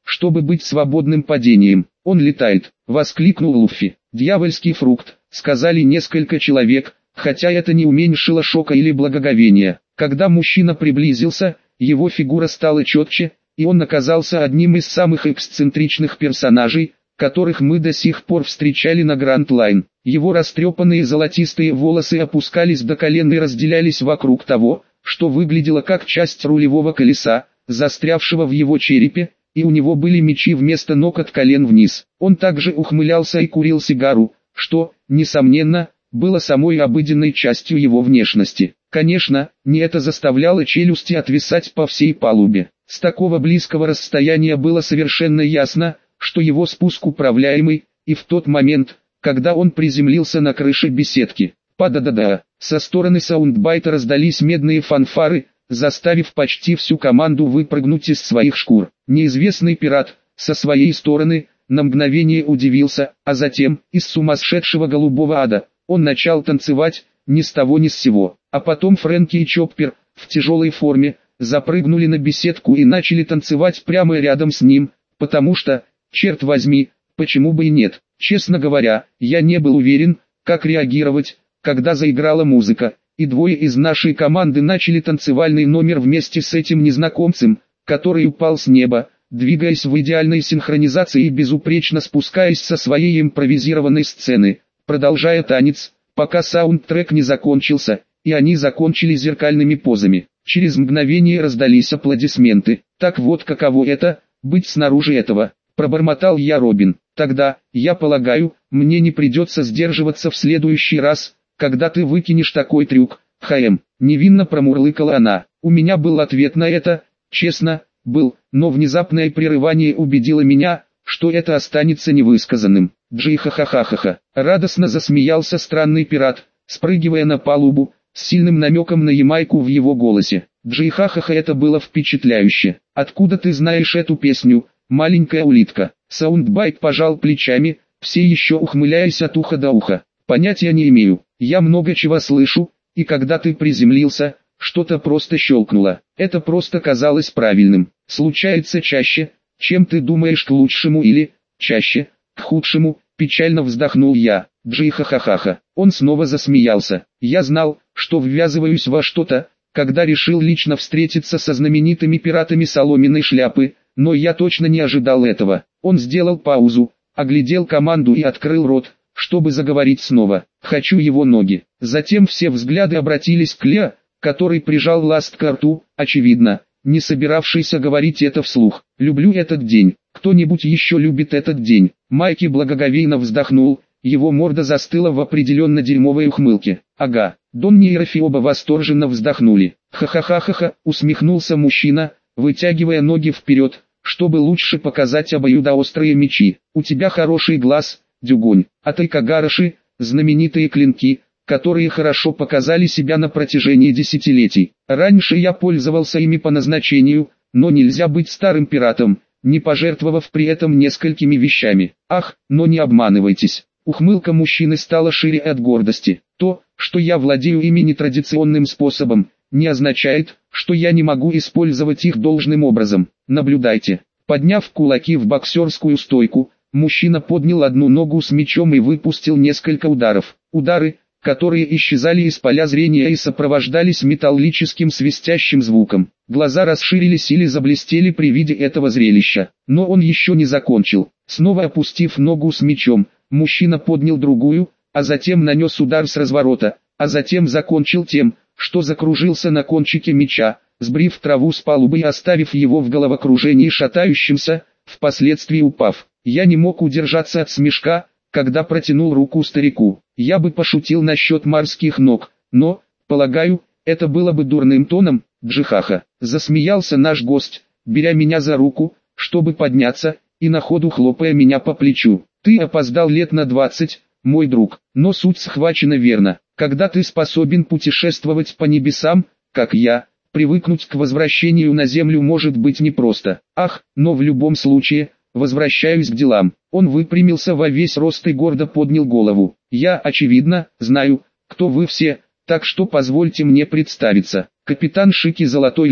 чтобы быть свободным падением. Он летает, воскликнул Луффи. Дьявольский фрукт, сказали несколько человек, хотя это не уменьшило шока или благоговения. Когда мужчина приблизился, его фигура стала четче, и он оказался одним из самых эксцентричных персонажей, которых мы до сих пор встречали на Гранд Лайн. Его растрепанные золотистые волосы опускались до колен и разделялись вокруг того, что выглядело как часть рулевого колеса, застрявшего в его черепе, и у него были мечи вместо ног от колен вниз. Он также ухмылялся и курил сигару, что, несомненно, было самой обыденной частью его внешности. Конечно, не это заставляло челюсти отвисать по всей палубе. С такого близкого расстояния было совершенно ясно, что его спуск управляемый, и в тот момент, когда он приземлился на крыше беседки, па-да-да-да, со стороны саундбайта раздались медные фанфары, заставив почти всю команду выпрыгнуть из своих шкур. Неизвестный пират, со своей стороны, на мгновение удивился, а затем, из сумасшедшего голубого ада, он начал танцевать, ни с того ни с сего. А потом Фрэнки и Чоппер, в тяжелой форме, запрыгнули на беседку и начали танцевать прямо рядом с ним, потому что, черт возьми, почему бы и нет. Честно говоря, я не был уверен, как реагировать, когда заиграла музыка, и двое из нашей команды начали танцевальный номер вместе с этим незнакомцем, который упал с неба, двигаясь в идеальной синхронизации и безупречно спускаясь со своей импровизированной сцены, продолжая танец, пока саундтрек не закончился, и они закончили зеркальными позами. Через мгновение раздались аплодисменты. «Так вот каково это, быть снаружи этого», — пробормотал я Робин. «Тогда, я полагаю, мне не придется сдерживаться в следующий раз, когда ты выкинешь такой трюк, ХМ». Невинно промурлыкала она. У меня был ответ на это, честно, был, но внезапное прерывание убедило меня, что это останется невысказанным. Джи-ха-ха-ха-ха. Радостно засмеялся странный пират, спрыгивая на палубу, с сильным намеком на Ямайку в его голосе. Джи-ха-ха-ха, это было впечатляюще. Откуда ты знаешь эту песню, маленькая улитка? Саундбайт пожал плечами, все еще ухмыляясь от уха до уха. Понятия не имею, я много чего слышу, и когда ты приземлился, что-то просто щелкнуло. Это просто казалось правильным. Случается чаще, чем ты думаешь, к лучшему или, чаще, к худшему, печально вздохнул я. Джи-ха-ха-ха-ха. Он снова засмеялся. Я знал, что ввязываюсь во что-то, когда решил лично встретиться со знаменитыми пиратами соломенной шляпы, но я точно не ожидал этого. Он сделал паузу, оглядел команду и открыл рот, чтобы заговорить снова. «Хочу его ноги». Затем все взгляды обратились к Лео, который прижал ласт к рту, очевидно, не собиравшийся говорить это вслух. «Люблю этот день. Кто-нибудь еще любит этот день?» Майки благоговейно вздохнул, его морда застыла в определенно дерьмовой ухмылке. «Ага». Донни и Рафи оба восторженно вздохнули. «Ха-ха-ха-ха-ха», усмехнулся мужчина, вытягивая ноги вперед, чтобы лучше показать обоюдоострые мечи. «У тебя хороший глаз, Дюгонь, а Тайкагараши, знаменитые клинки, которые хорошо показали себя на протяжении десятилетий. Раньше я пользовался ими по назначению, но нельзя быть старым пиратом, не пожертвовав при этом несколькими вещами. Ах, но не обманывайтесь». Ухмылка мужчины стала шире от гордости. «То, что я владею ими нетрадиционным способом, не означает, что я не могу использовать их должным образом. Наблюдайте». Подняв кулаки в боксерскую стойку, мужчина поднял одну ногу с мечом и выпустил несколько ударов. Удары, которые исчезали из поля зрения и сопровождались металлическим свистящим звуком. Глаза расширились или заблестели при виде этого зрелища. Но он еще не закончил. Снова опустив ногу с мечом, мужчина поднял другую, а затем нанес удар с разворота, а затем закончил тем, что закружился на кончике меча, сбрив траву с палубы и оставив его в головокружении шатающимся, впоследствии упав. Я не мог удержаться от смешка, когда протянул руку старику. Я бы пошутил насчет морских ног, но, полагаю, это было бы дурным тоном. Джихаха. Засмеялся наш гость, беря меня за руку, чтобы подняться, и на ходу хлопая меня по плечу. Ты опоздал лет на 20, мой друг, но суть схвачена верно. Когда ты способен путешествовать по небесам, как я, привыкнуть к возвращению на землю может быть непросто. Ах, но в любом случае, возвращаюсь к делам. Он выпрямился во весь рост и гордо поднял голову. Я, очевидно, знаю, кто вы все, так что позвольте мне представиться. Капитан Шики Золотой Лев,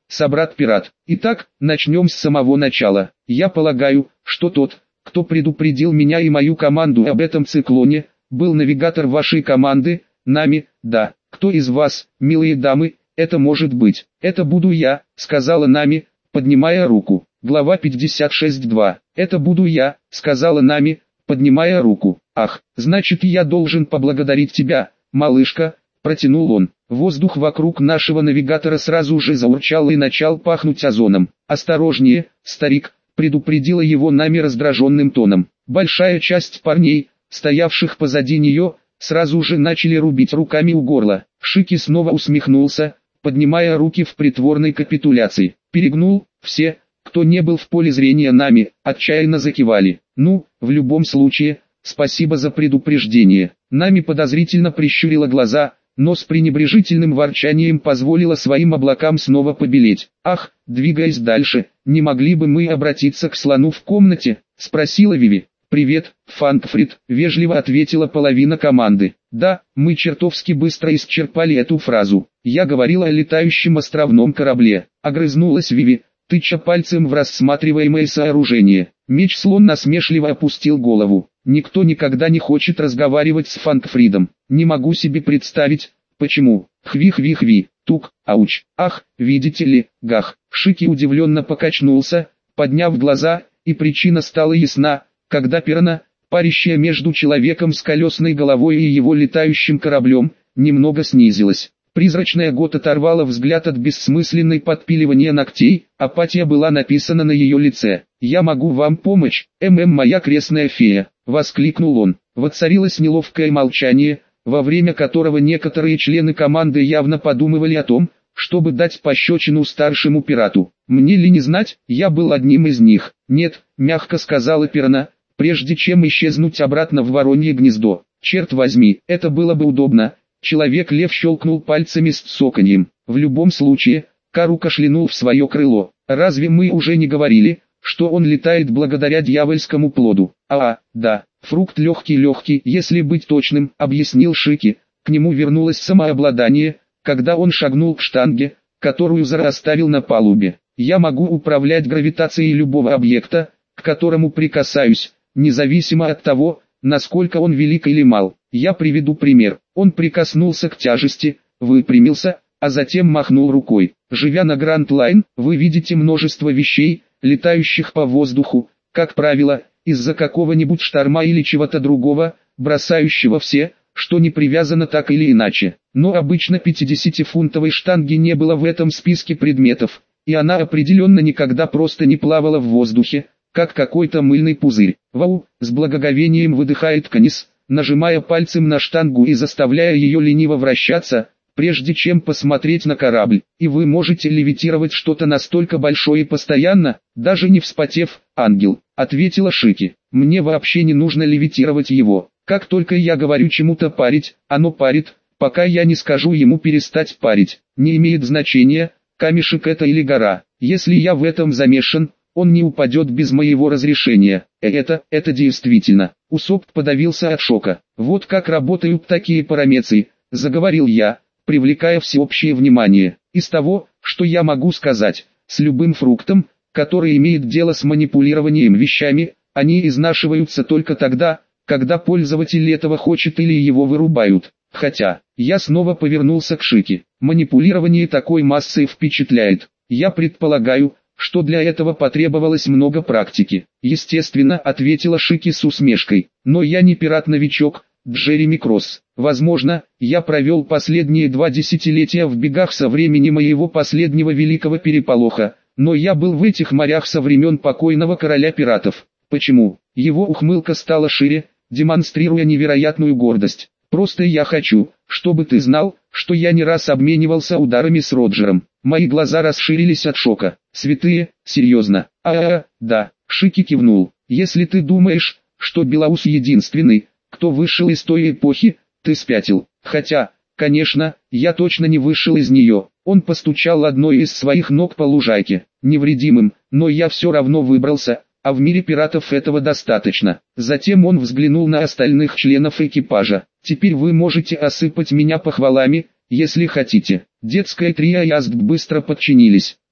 собрат-пират. Итак, начнем с самого начала. Я полагаю, что тот, кто предупредил меня и мою команду об этом циклоне, был навигатор вашей команды, нами, да. Кто из вас, милые дамы, это может быть? Это буду я, сказала Нами, поднимая руку. Глава 56.2. Это буду я, сказала Нами, поднимая руку. Ах, значит я должен поблагодарить тебя, малышка, протянул он. Воздух вокруг нашего навигатора сразу же заурчал и начал пахнуть озоном. Осторожнее, старик, предупредила его Нами раздраженным тоном. Большая часть парней, стоявших позади нее, сразу же начали рубить руками у горла. Шики снова усмехнулся, поднимая руки в притворной капитуляции. Перегнул, все, кто не был в поле зрения Нами, отчаянно закивали. Ну, в любом случае, спасибо за предупреждение. Нами подозрительно прищурила глаза, но с пренебрежительным ворчанием позволила своим облакам снова побелеть. «Ах, двигаясь дальше, не могли бы мы обратиться к слону в комнате?» — спросила Виви. «Привет, Фанкфрид», — вежливо ответила половина команды. «Да, мы чертовски быстро исчерпали эту фразу. Я говорила о летающем островном корабле», — огрызнулась Виви, тыча пальцем в рассматриваемое сооружение. Меч-слон насмешливо опустил голову. «Никто никогда не хочет разговаривать с Фанкфридом. Не могу себе представить, почему. Хви-хви-хви, тук, ауч, ах, видите ли, гах». Шики удивленно покачнулся, подняв глаза, и причина стала ясна, когда перна, парящая между человеком с колесной головой и его летающим кораблем, немного снизилась. Призрачная Гот оторвала взгляд от бессмысленной подпиливания ногтей, апатия была написана на ее лице. «Я могу вам помочь, моя крестная фея», — воскликнул он. Воцарилось неловкое молчание, во время которого некоторые члены команды явно подумывали о том, чтобы дать пощечину старшему пирату. «Мне ли не знать, я был одним из них». «Нет», — мягко сказала Перна, прежде чем исчезнуть обратно в воронье гнездо. «Черт возьми, это было бы удобно». Человек-лев щелкнул пальцами с цоканьем. В любом случае, Кару кашлянул в свое крыло. «Разве мы уже не говорили, что он летает благодаря дьявольскому плоду?» Да, фрукт легкий, если быть точным», — объяснил Шики. К нему вернулось самообладание, когда он шагнул к штанге, которую Зара оставил на палубе. «Я могу управлять гравитацией любого объекта, к которому прикасаюсь, независимо от того, насколько он велик или мал. Я приведу пример». Он прикоснулся к тяжести, выпрямился, а затем махнул рукой. «Живя на Гранд Лайн, вы видите множество вещей, летающих по воздуху, как правило, из-за какого-нибудь шторма или чего-то другого, бросающего все, что не привязано так или иначе. Но обычно 50-фунтовой штанги не было в этом списке предметов, и она определенно никогда просто не плавала в воздухе, как какой-то мыльный пузырь. Вау, с благоговением выдыхает Канис, нажимая пальцем на штангу и заставляя ее лениво вращаться, прежде чем посмотреть на корабль. «И вы можете левитировать что-то настолько большое и постоянно, даже не вспотев, ангел», — ответила Шики. «Мне вообще не нужно левитировать его. Как только я говорю чему-то парить, оно парит, пока я не скажу ему перестать парить. Не имеет значения, камешек это или гора. Если я в этом замешан, он не упадет без моего разрешения». Это действительно. Усоп подавился от шока. «Вот как работают такие параметры», — заговорил я, привлекая всеобщее внимание. «Из того, что я могу сказать, с любым фруктом, который имеет дело с манипулированием вещами, они изнашиваются только тогда, когда пользователь этого хочет или его вырубают. Хотя, я снова повернулся к Шики. Манипулирование такой массой впечатляет. Я предполагаю, что для этого потребовалось много практики». «Естественно», — ответила Шики с усмешкой. «Но я не пират-новичок, Джереми Кросс. Возможно, я провел последние 2 десятилетия в бегах со времени моего последнего великого переполоха, но я был в этих морях со времен покойного короля пиратов». «Почему?» Его ухмылка стала шире, демонстрируя невероятную гордость. «Просто я хочу, чтобы ты знал, что я не раз обменивался ударами с Роджером». Мои глаза расширились от шока. «Святые, серьезно?» Да», — Шики кивнул. «Если ты думаешь, что Белаус единственный, кто вышел из той эпохи, ты спятил. Хотя, конечно, я точно не вышел из нее». Он постучал одной из своих ног по лужайке. «Невредимым, но я все равно выбрался, а в мире пиратов этого достаточно». Затем он взглянул на остальных членов экипажа. «Теперь вы можете осыпать меня похвалами, если хотите». Детская трио Язд быстро подчинились.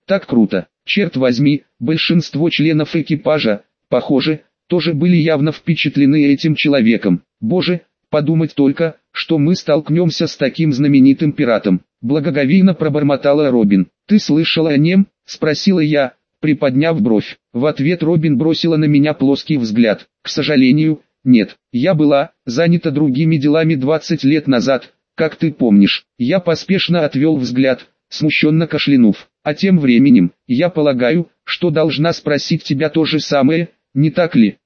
Так круто. Черт возьми, большинство членов экипажа, похоже, тоже были явно впечатлены этим человеком. Боже, подумать только, что мы столкнемся с таким знаменитым пиратом. Благоговейно пробормотала Робин. «Ты слышала о нем?» – спросила я, приподняв бровь. В ответ Робин бросила на меня плоский взгляд. «К сожалению, нет. Я была занята другими делами 20 лет назад, как ты помнишь». Я поспешно отвел взгляд, смущенно кашлянув. «А тем временем, я полагаю, что должна спросить тебя то же самое, не так ли?»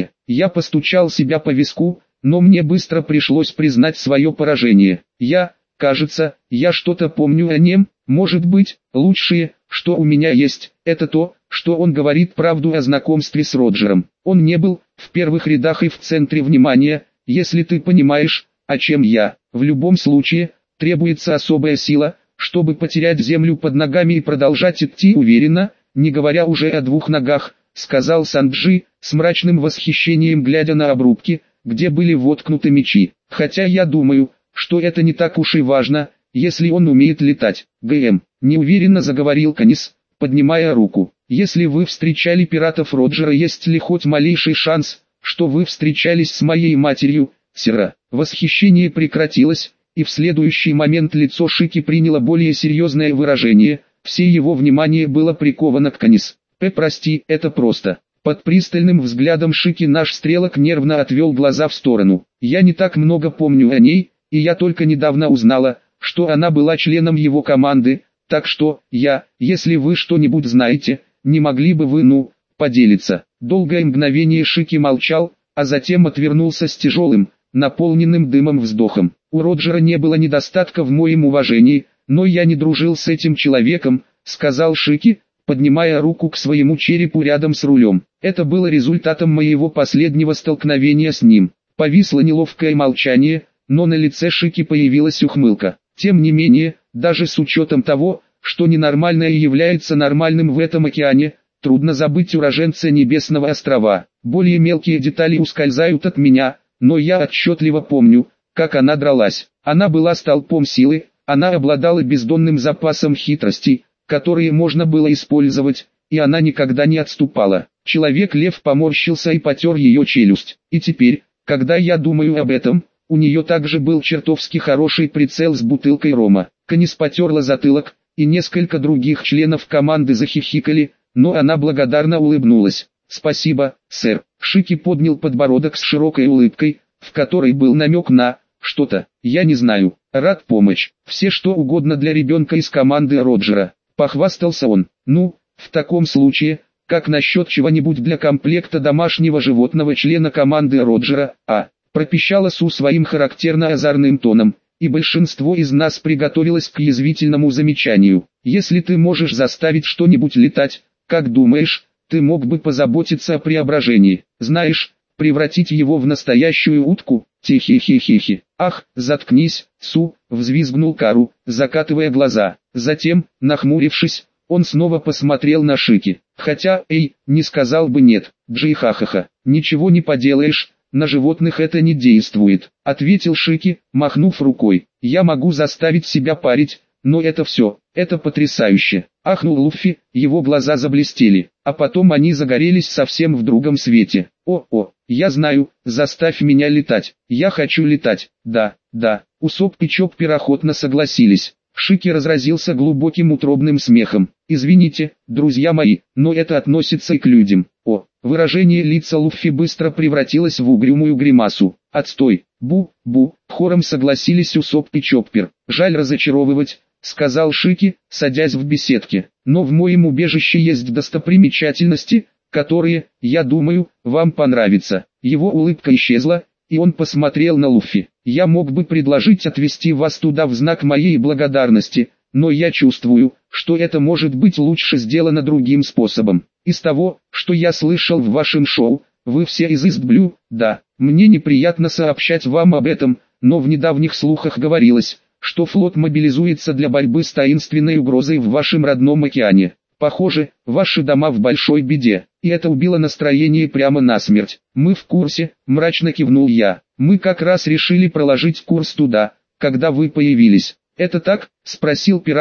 Я постучал себя по виску, но мне быстро пришлось признать свое поражение. Кажется, я что-то помню о нем. Может быть, лучшее, что у меня есть, это то, что он говорит правду о знакомстве с Роджером. Он не был в первых рядах и в центре внимания, если ты понимаешь, о чем я. В любом случае, требуется особая сила, чтобы потерять землю под ногами и продолжать идти уверенно, не говоря уже о двух ногах, сказал Санджи, с мрачным восхищением глядя на обрубки, где были воткнуты мечи. Хотя я думаю, что это не так уж и важно, если он умеет летать. Неуверенно заговорил Канис, поднимая руку. Если вы встречали пиратов Роджера, есть ли хоть малейший шанс, что вы встречались с моей матерью, сира? Восхищение прекратилось, и в следующий момент лицо Шики приняло более серьезное выражение, все его внимание было приковано к Канис. Прости, это просто. Под пристальным взглядом Шики наш стрелок нервно отвел глаза в сторону. Я не так много помню о ней, и я только недавно узнала, что она была членом его команды, так что, если вы что-нибудь знаете, не могли бы вы, поделиться. Долгое мгновение Шики молчал, а затем отвернулся с тяжелым, наполненным дымом вздохом. У Роджера не было недостатка в моем уважении, но я не дружил с этим человеком, сказал Шики, поднимая руку к своему черепу рядом с рулем. Это было результатом моего последнего столкновения с ним. Повисло неловкое молчание, но на лице Шики появилась ухмылка. Тем не менее, даже с учетом того, что ненормальное является нормальным в этом океане, трудно забыть уроженца Небесного острова. Более мелкие детали ускользают от меня, но я отчетливо помню, как она дралась. Она была столпом силы, она обладала бездонным запасом хитростей, которые можно было использовать, и она никогда не отступала. Человек-лев поморщился и потер ее челюсть. И теперь, когда я думаю об этом, у нее также был чертовски хороший прицел с бутылкой рома. Канис потерла затылок, и несколько других членов команды захихикали, но она благодарно улыбнулась. «Спасибо, сэр». Шики поднял подбородок с широкой улыбкой, в которой был намек на что-то. «Я не знаю. Рад помочь. Все что угодно для ребенка из команды Роджера», — похвастался он. В таком случае, как насчет чего-нибудь для комплекта домашнего животного члена команды Роджера, пропищала Су своим характерно озорным тоном, и большинство из нас приготовилось к язвительному замечанию. «Если ты можешь заставить что-нибудь летать, как думаешь, ты мог бы позаботиться о преображении, знаешь, превратить его в настоящую утку?» «Хи-хи-хи-хи-хи». «Ах, заткнись, Су», — взвизгнул Кару, закатывая глаза. Затем, нахмурившись, он снова посмотрел на Шики. «Хотя, не сказал бы нет, Джей-ха-ха-ха. Ничего не поделаешь, на животных это не действует», — ответил Шики, махнув рукой. «Я могу заставить себя парить, но это все, это потрясающе», — ахнул Луффи, его глаза заблестели, а потом они загорелись совсем в другом свете. Я знаю, заставь меня летать, я хочу летать». Да, Усоп и Чоппер охотно согласились. Шики разразился глубоким утробным смехом. «Извините, друзья мои, но это относится и к людям». Выражение лица Луффи быстро превратилось в угрюмую гримасу. «Отстой, бу», хором согласились Усоп и Чоппер. «Жаль разочаровывать», — сказал Шики, садясь в беседке. «Но в моем убежище есть достопримечательности, которые, я думаю, вам понравятся». Его улыбка исчезла, и он посмотрел на Луффи. «Я мог бы предложить отвезти вас туда в знак моей благодарности, но я чувствую, что это может быть лучше сделано другим способом. Из того, что я слышал в вашем шоу, вы все из Истблю, да, мне неприятно сообщать вам об этом, но в недавних слухах говорилось, что флот мобилизуется для борьбы с таинственной угрозой в вашем родном океане. Похоже, ваши дома в большой беде, и это убило настроение прямо насмерть». «Мы в курсе», — мрачно кивнул я. «Мы как раз решили проложить курс туда, когда вы появились». «Это так?» — спросил пират,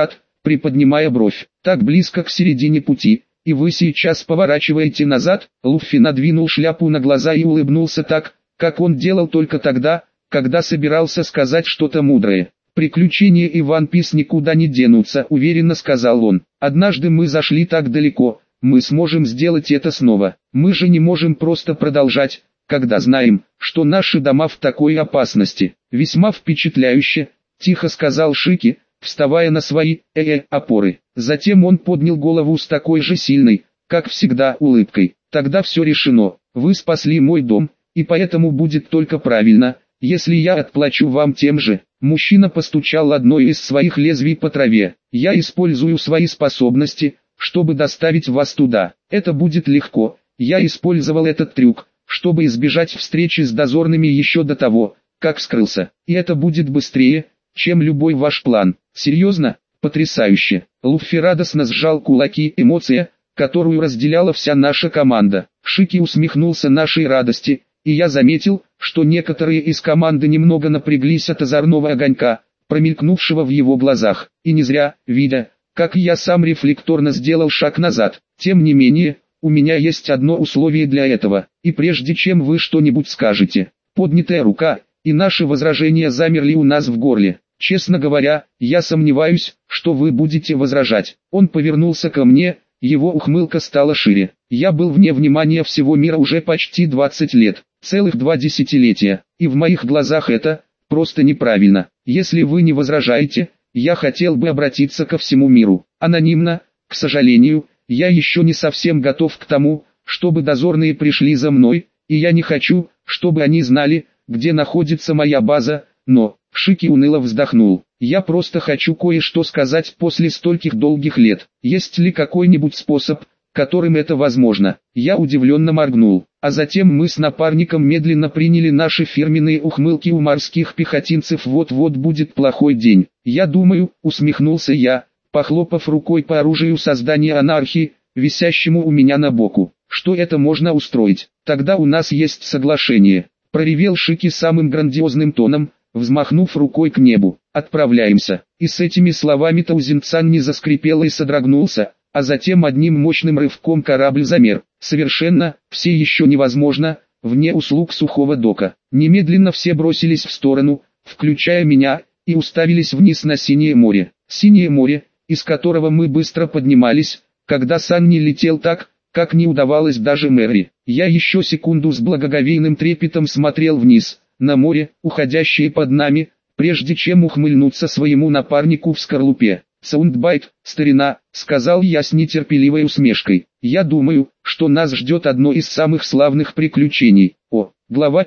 приподнимая бровь. Так близко к середине пути, и вы сейчас поворачиваете назад? Луффи надвинул шляпу на глаза и улыбнулся так, как он делал только тогда, когда собирался сказать что-то мудрое. «Приключения и One Piece никуда не денутся», — уверенно сказал он. «Однажды мы зашли так далеко, мы сможем сделать это снова. Мы же не можем просто продолжать, когда знаем, что наши дома в такой опасности». «Весьма впечатляюще», — тихо сказал Шики, вставая на свои опоры. Затем он поднял голову с такой же сильной, как всегда, улыбкой. «Тогда все решено. Вы спасли мой дом, и поэтому будет только правильно, если я отплачу вам тем же». Мужчина постучал одной из своих лезвий по траве. «Я использую свои способности, чтобы доставить вас туда. Это будет легко. Я использовал этот трюк, чтобы избежать встречи с дозорными еще до того, как скрылся. И это будет быстрее, чем любой ваш план». «Серьезно? Потрясающе!» Луффи радостно сжал кулаки. Эмоция, которую разделяла вся наша команда. Шики усмехнулся нашей радости, и я заметил, что некоторые из команды немного напряглись от озорного огонька, промелькнувшего в его глазах, и не зря, видя, как я сам рефлекторно сделал шаг назад. «Тем не менее, у меня есть одно условие для этого, и прежде чем вы что-нибудь скажете». Поднятая рука, и наши возражения замерли у нас в горле. «Честно говоря, я сомневаюсь, что вы будете возражать». Он повернулся ко мне, его ухмылка стала шире. «Я был вне внимания всего мира уже почти 20 лет, целых 2 десятилетия, и в моих глазах это просто неправильно. Если вы не возражаете, я хотел бы обратиться ко всему миру. Анонимно, к сожалению, я еще не совсем готов к тому, чтобы дозорные пришли за мной, и я не хочу, чтобы они знали, где находится моя база, но...» Шики уныло вздохнул. «Я просто хочу кое-что сказать после стольких долгих лет. Есть ли какой-нибудь способ, которым это возможно?» Я удивленно моргнул, а затем мы с напарником медленно приняли наши фирменные ухмылки. «У морских пехотинцев вот-вот будет плохой день. Я думаю», — усмехнулся я, похлопав рукой по оружию создания анархии, висящему у меня на боку, «что это можно устроить. Тогда у нас есть соглашение», — проревел Шики самым грандиозным тоном, взмахнув рукой к небу. «Отправляемся». И с этими словами Таузен-цан не заскрипел и содрогнулся, а затем одним мощным рывком корабль замер. Совершенно, все еще невозможно, вне услуг сухого дока. Немедленно все бросились в сторону, включая меня, и уставились вниз на синее море. Синее море, из которого мы быстро поднимались, когда Санни летел так, как не удавалось даже Мэри. Я еще секунду с благоговейным трепетом смотрел вниз, на море, уходящее под нами, прежде чем ухмыльнуться своему напарнику в скорлупе. «Саундбайт, старина», — сказал я с нетерпеливой усмешкой. «Я думаю, что нас ждет одно из самых славных приключений». Глава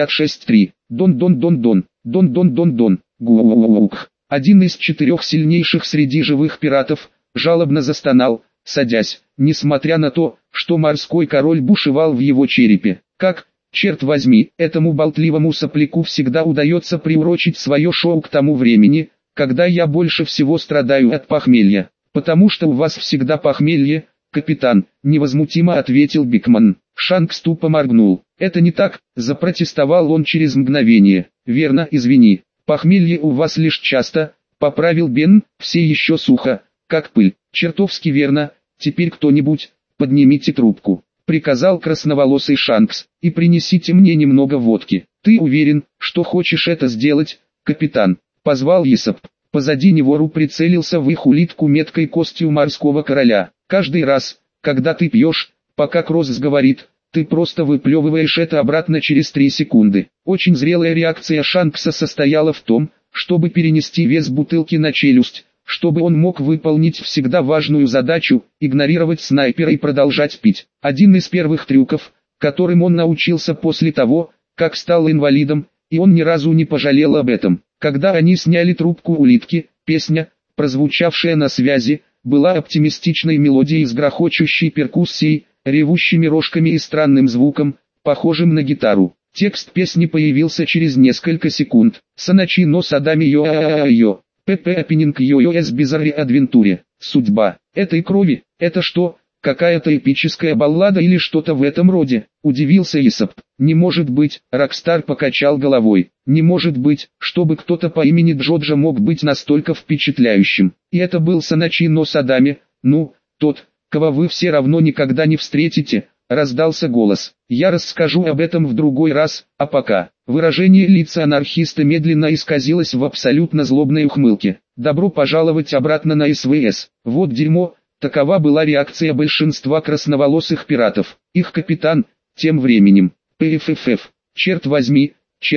56.3. Дон-дон-дон-дон, дон-дон-дон-дон, гу-у-у-ух. Один из 4 сильнейших среди живых пиратов, жалобно застонал, садясь, несмотря на то, что морской король бушевал в его черепе. «Как, черт возьми, этому болтливому сопляку всегда удается приурочить свое шоу к тому времени, когда я больше всего страдаю от похмелья». «Потому что у вас всегда похмелье, капитан», — невозмутимо ответил Бикман. Шанкс тупо моргнул. «Это не так», — запротестовал он через мгновение. «Верно, извини. Похмелье у вас лишь часто», — поправил Бен, все еще сухо, как пыль. «Чертовски верно. Теперь кто-нибудь, поднимите трубку», — приказал красноволосый Шанкс, — «и принесите мне немного водки». «Ты уверен, что хочешь это сделать, капитан?» — позвал Есоп. Позади него Ру прицелился в их улитку меткой костью морского короля. «Каждый раз, когда ты пьешь, пока Кросс говорит, ты просто выплевываешь это обратно через 3 секунды». Очень зрелая реакция Шанкса состояла в том, чтобы перенести вес бутылки на челюсть, чтобы он мог выполнить всегда важную задачу, игнорировать снайпера и продолжать пить. Один из первых трюков, которым он научился после того, как стал инвалидом, и он ни разу не пожалел об этом. Когда они сняли трубку улитки, песня, прозвучавшая на связи, была оптимистичной мелодией с грохочущей перкуссией, ревущими рожками и странным звуком, похожим на гитару. Текст песни появился через несколько секунд. «Саначи но садами йо ПП опенинг йо с Bizarre Adventure». Судьба этой крови, это что, какая-то эпическая баллада или что-то в этом роде, удивился Исап. Не может быть, Рокстар покачал головой. Не может быть, чтобы кто-то по имени Джоджа мог быть настолько впечатляющим. И это был Саначи но Садами, ну, тот, кого вы все равно никогда не встретите, раздался голос. Я расскажу об этом в другой раз, а пока. Выражение лица анархиста медленно исказилось в абсолютно злобной ухмылке. Добро пожаловать обратно на СВС. Вот дерьмо. Такова была реакция большинства красноволосых пиратов. Их капитан, тем временем, ПФФ. Черт возьми,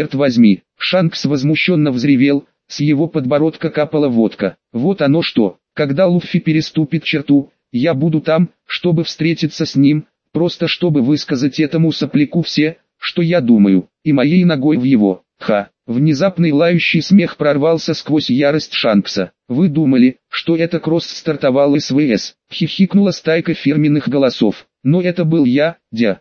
Шанкс возмущенно взревел, с его подбородка капала водка. Вот оно что, когда Луффи переступит черту, я буду там, чтобы встретиться с ним, просто чтобы высказать этому сопляку все, что я думаю, и моей ногой в его. Ха! Внезапный лающий смех прорвался сквозь ярость Шанкса. Вы думали, что это Кросс стартовал СВС? Хихикнула стайка фирменных голосов. Но это был я,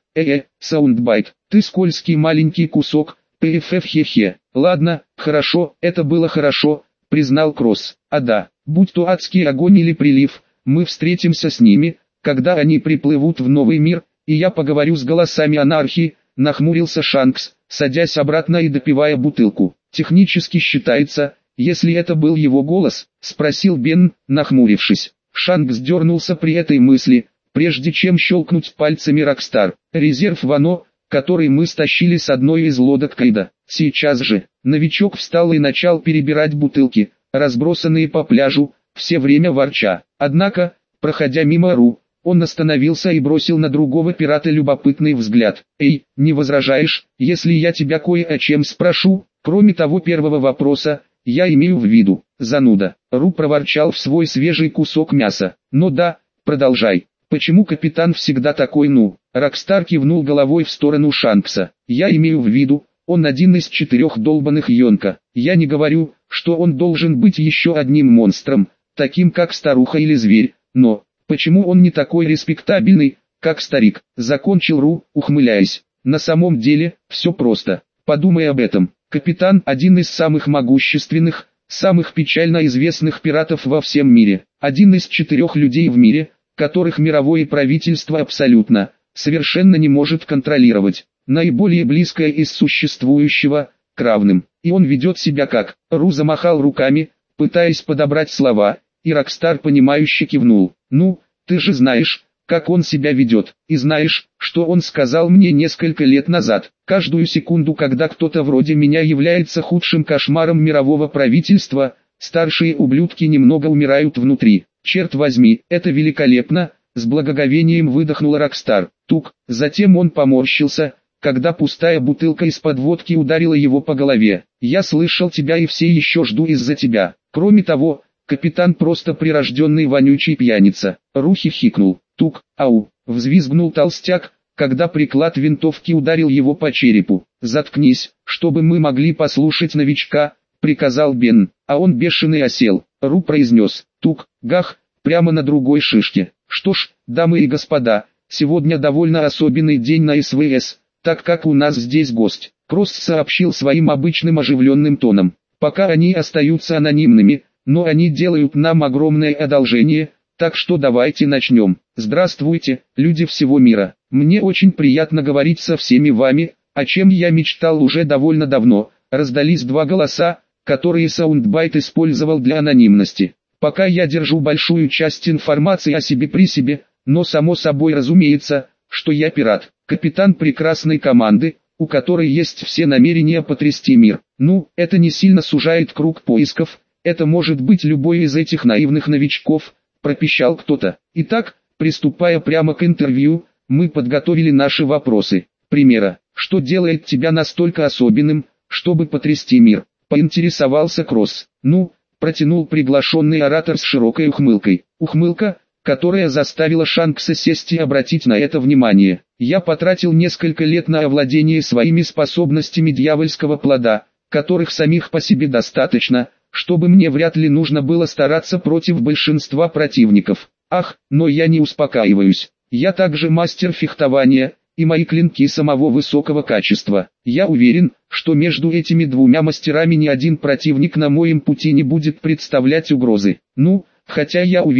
Саундбайт. Ты скользкий маленький кусок, ПФФ хе-хе. Ладно, хорошо, это было хорошо, признал Кросс. А да, будь то адский огонь или прилив, мы встретимся с ними, когда они приплывут в новый мир, и я поговорю с голосами анархии, нахмурился Шанкс, садясь обратно и допивая бутылку. Технически считается, если это был его голос, спросил Бен, нахмурившись. Шанкс дернулся при этой мысли, прежде чем щелкнуть пальцами Рокстар. Резерв Вано, который мы стащили с одной из лодок Кайда. Сейчас же, новичок встал и начал перебирать бутылки, разбросанные по пляжу, все время ворча. Однако, проходя мимо Ру, он остановился и бросил на другого пирата любопытный взгляд. «Эй, не возражаешь, если я тебя кое о чем спрошу? Кроме того первого вопроса, я имею в виду, зануда». Ру проворчал в свой свежий кусок мяса. «Ну да, продолжай. Почему капитан всегда такой ну?» Рокстар кивнул головой в сторону Шанкса. «Я имею в виду, он один из 4 долбаных Йонка. Я не говорю, что он должен быть еще одним монстром, таким как старуха или зверь, но... Почему он не такой респектабельный, как старик?» Закончил Ру, ухмыляясь. «На самом деле, все просто. Подумай об этом. Капитан – один из самых могущественных, самых печально известных пиратов во всем мире. Один из 4 людей в мире, которых мировое правительство абсолютно, совершенно не может контролировать. Наиболее близкое из существующего, к равным. И он ведет себя как...» Ру замахал руками, пытаясь подобрать слова, и Рокстар понимающе кивнул. «Ну, ты же знаешь, как он себя ведет, и знаешь, что он сказал мне несколько лет назад. Каждую секунду, когда кто-то вроде меня является худшим кошмаром мирового правительства, старшие ублюдки немного умирают внутри. Черт возьми, это великолепно!» С благоговением выдохнул Рокстар. Тук, затем он поморщился, когда пустая бутылка из-под водки ударила его по голове. «Я слышал тебя и все еще жду из-за тебя. Кроме того, капитан просто прирожденный вонючий пьяница». Ру хихикнул. «Тук, ау!» Взвизгнул толстяк, когда приклад винтовки ударил его по черепу. «Заткнись, чтобы мы могли послушать новичка», приказал Бен, а он бешеный осел. Ру произнес. «Тук, гах», прямо на другой шишке. «Что ж, дамы и господа, сегодня довольно особенный день на СВС, так как у нас здесь гость». Кросс сообщил своим обычным оживленным тоном. «Пока они остаются анонимными, но они делают нам огромное одолжение, так что давайте начнем. Здравствуйте, люди всего мира. Мне очень приятно говорить со всеми вами, о чем я мечтал уже довольно давно». Раздались 2 голоса, которые Саундбайт использовал для анонимности. «Пока я держу большую часть информации о себе при себе, но само собой разумеется, что я пират, капитан прекрасной команды, у которой есть все намерения потрясти мир. Ну, это не сильно сужает круг поисков. Это может быть любой из этих наивных новичков», пропищал кто-то. «Итак, приступая прямо к интервью, мы подготовили наши вопросы. Примера, что делает тебя настолько особенным, чтобы потрясти мир?» Поинтересовался Кросс. «Ну», протянул приглашенный оратор с широкой ухмылкой. Ухмылка, которая заставила Шанкса сесть и обратить на это внимание. «Я потратил несколько лет на овладение своими способностями дьявольского плода, которых самих по себе достаточно, чтобы мне вряд ли нужно было стараться против большинства противников. Ах, но я не успокаиваюсь. Я также мастер фехтования, и мои клинки самого высокого качества. Я уверен, что между этими 2 мастерами ни один противник на моем пути не будет представлять угрозы. Ну, хотя я уверен,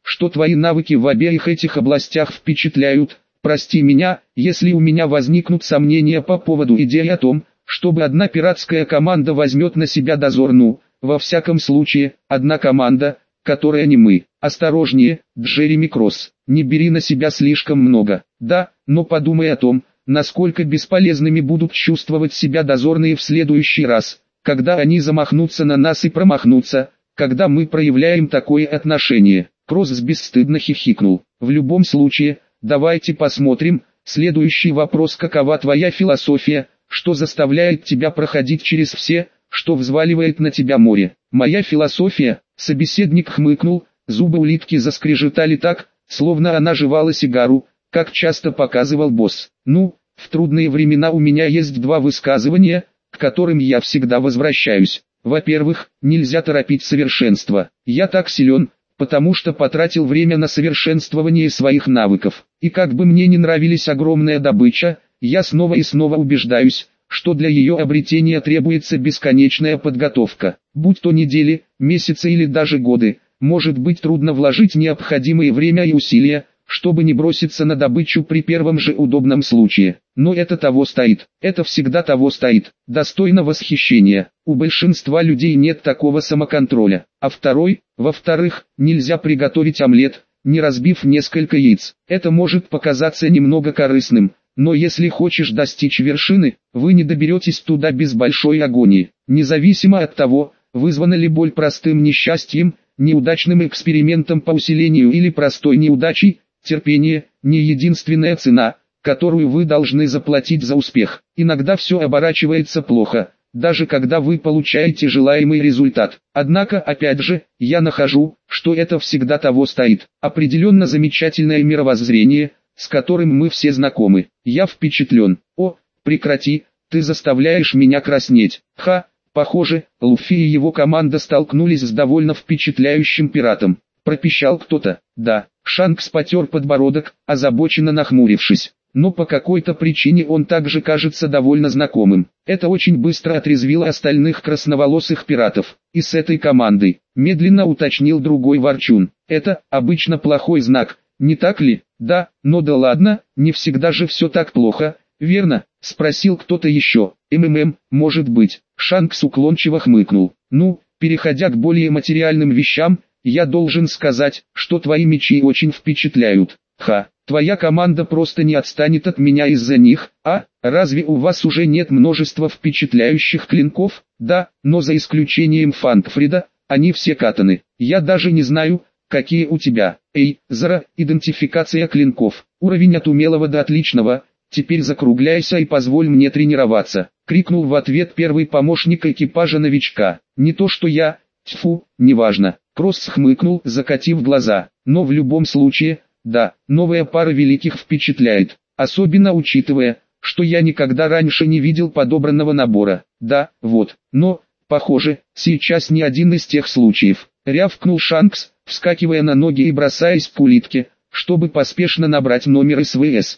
что твои навыки в обеих этих областях впечатляют. Прости меня, если у меня возникнут сомнения по поводу идеи о том, чтобы одна пиратская команда возьмет на себя дозор. Ну, во всяком случае, одна команда, которая не мы. Осторожнее, Джереми Кросс, не бери на себя слишком много. Да, но подумай о том, насколько бесполезными будут чувствовать себя дозорные в следующий раз, когда они замахнутся на нас и промахнутся, когда мы проявляем такое отношение. Кросс бесстыдно хихикнул. В любом случае, давайте посмотрим. Следующий вопрос: какова твоя философия, что заставляет тебя проходить через все, что взваливает на тебя море? Моя философия, собеседник хмыкнул, зубы улитки заскрежетали так, словно она жевала сигару, как часто показывал босс. Ну, в трудные времена у меня есть два высказывания, к которым я всегда возвращаюсь. Во-первых, нельзя торопить совершенство. Я так силен, потому что потратил время на совершенствование своих навыков. И как бы мне не нравились огромная добыча, я снова и снова убеждаюсь, что для ее обретения требуется бесконечная подготовка. Будь то недели, месяцы или даже годы, может быть трудно вложить необходимое время и усилия, чтобы не броситься на добычу при первом же удобном случае. Но это того стоит, это всегда того стоит, достойно восхищения. У большинства людей нет такого самоконтроля. А во-вторых, нельзя приготовить омлет, не разбив несколько яиц. Это может показаться немного корыстным, но если хочешь достичь вершины, вы не доберетесь туда без большой агонии. Независимо от того, вызвана ли боль простым несчастьем, неудачным экспериментом по усилению или простой неудачей, терпение – не единственная цена, которую вы должны заплатить за успех. Иногда все оборачивается плохо, даже когда вы получаете желаемый результат. Однако, опять же, я нахожу, что это всегда того стоит. Определенно замечательное мировоззрение, с которым мы все знакомы. Я впечатлен. О, прекрати, ты заставляешь меня краснеть. Похоже, Луфи и его команда столкнулись с довольно впечатляющим пиратом. Пропищал кто-то. Да, Шанкс потер подбородок, озабоченно нахмурившись. Но по какой-то причине он также кажется довольно знакомым. Это очень быстро отрезвило остальных красноволосых пиратов. И с этой командой, медленно уточнил другой ворчун. Это обычно плохой знак, не так ли? Да, но да ладно, не всегда же все так плохо, верно? Спросил кто-то еще. Может быть. Шанкс уклончиво хмыкнул. Ну, переходя к более материальным вещам, я должен сказать, что твои мечи очень впечатляют. Твоя команда просто не отстанет от меня из-за них, а? Разве у вас уже нет множества впечатляющих клинков? Да, но за исключением Фанкфрида, они все катаны. Я даже не знаю, какие у тебя. Эй, Зара, идентификация клинков. Уровень от умелого до отличного. Теперь закругляйся и позволь мне тренироваться. Крикнул в ответ первый помощник экипажа новичка. Не то что я, тьфу, неважно. Кросс хмыкнул, закатив глаза. Но в любом случае, да, новая пара великих впечатляет. Особенно учитывая, что я никогда раньше не видел подобранного набора. Да, вот, но, похоже, сейчас не один из тех случаев. Рявкнул Шанкс, вскакивая на ноги и бросаясь к улитке, чтобы поспешно набрать номер СВС.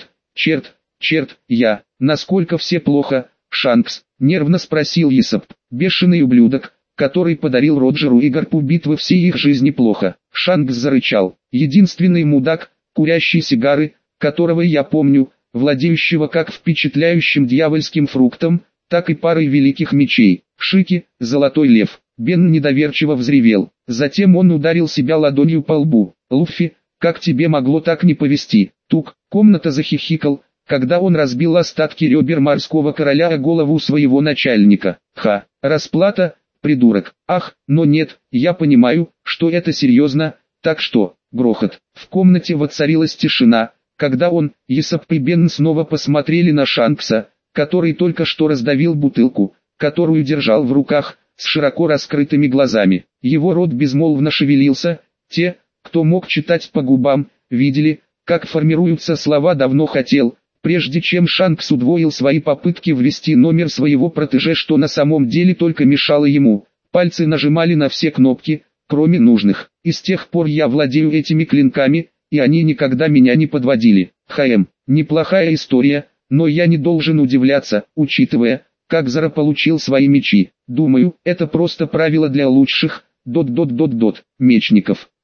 Я, насколько все плохо, Шанкс? Нервно спросил Есоп. Бешеный ублюдок, который подарил Роджеру и Гарпу битвы всей их жизни плохо. Шанкс зарычал. Единственный мудак, курящий сигары, которого я помню, владеющего как впечатляющим дьявольским фруктом, так и парой великих мечей. Шики, золотой лев. Бен недоверчиво взревел. Затем он ударил себя ладонью по лбу. Луффи, как тебе могло так не повести? Тук, комната захихикал, когда он разбил остатки ребер морского короля о голову своего начальника. Расплата, придурок. Ах, но нет, я понимаю, что это серьезно, так что, грохот. В комнате воцарилась тишина, когда он, Есоп и Бен снова посмотрели на Шанкса, который только что раздавил бутылку, которую держал в руках, с широко раскрытыми глазами. Его рот безмолвно шевелился, те, кто мог читать по губам, видели, как формируются слова «давно хотел», прежде чем Шанкс удвоил свои попытки ввести номер своего протеже, что на самом деле только мешало ему. Пальцы нажимали на все кнопки, кроме нужных. И с тех пор я владею этими клинками, и они никогда меня не подводили. Неплохая история, но я не должен удивляться, учитывая, как Зара получил свои мечи. Думаю, это просто правило для лучших, мечников.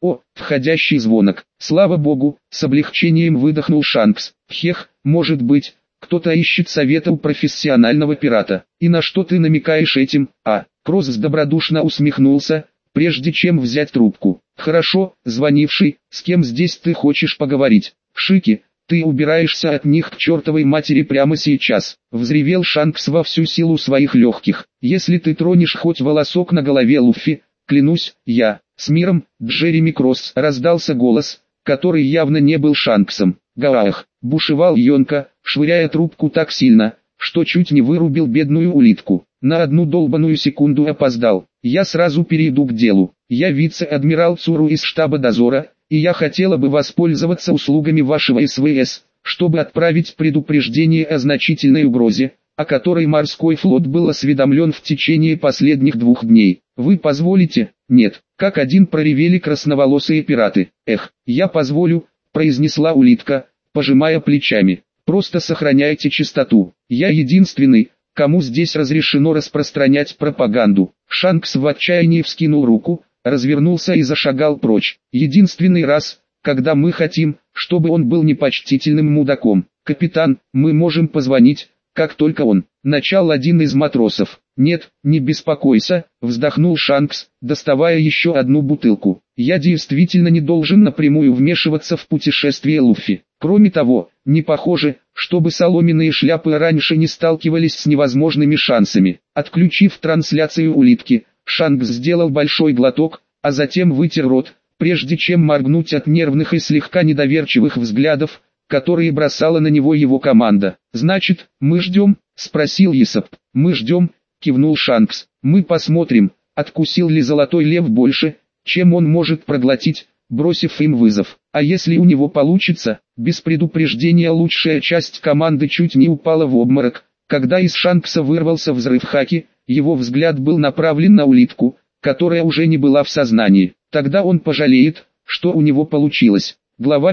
О, входящий звонок. Слава богу, с облегчением выдохнул Шанкс. Хех, может быть, кто-то ищет совета у профессионального пирата. И на что ты намекаешь этим? Кросс добродушно усмехнулся, прежде чем взять трубку. Хорошо, звонивший, с кем здесь ты хочешь поговорить? Шики, ты убираешься от них к чертовой матери прямо сейчас. Взревел Шанкс во всю силу своих легких. Если ты тронешь хоть волосок на голове Луффи, клянусь, я, с миром, Джереми Кросс, раздался голос, который явно не был Шанксом. Гаах, бушевал Йонка, швыряя трубку так сильно, что чуть не вырубил бедную улитку. На одну долбаную секунду опоздал. Я сразу перейду к делу. Я вице-адмирал Цуру из штаба дозора, и я хотела бы воспользоваться услугами вашего СВС, чтобы отправить предупреждение о значительной угрозе, о которой морской флот был осведомлен в течение последних 2 дней. Вы позволите? Нет. Как один проревели красноволосые пираты. Я позволю, произнесла улитка, пожимая плечами. Просто сохраняйте чистоту. Я единственный, кому здесь разрешено распространять пропаганду. Шанкс в отчаянии вскинул руку, развернулся и зашагал прочь. Единственный раз, когда мы хотим, чтобы он был непочтительным мудаком. Капитан, мы можем позвонить, как только он. Начал один из матросов. Нет, не беспокойся, вздохнул Шанкс, доставая еще одну бутылку. Я действительно не должен напрямую вмешиваться в путешествие Луффи. Кроме того, не похоже, чтобы соломенные шляпы раньше не сталкивались с невозможными шансами. Отключив трансляцию улитки, Шанкс сделал большой глоток, а затем вытер рот, прежде чем моргнуть от нервных и слегка недоверчивых взглядов, которые бросала на него его команда. «Значит, мы ждем?» — спросил Есоп. «Мы ждем», — кивнул Шанкс. «Мы посмотрим, откусил ли Золотой Лев больше, чем он может проглотить, бросив им вызов. А если у него получится?» Без предупреждения лучшая часть команды чуть не упала в обморок, когда из Шанкса вырвался взрыв хаки, его взгляд был направлен на улитку, которая уже не была в сознании. Тогда он пожалеет, что у него получилось. Глава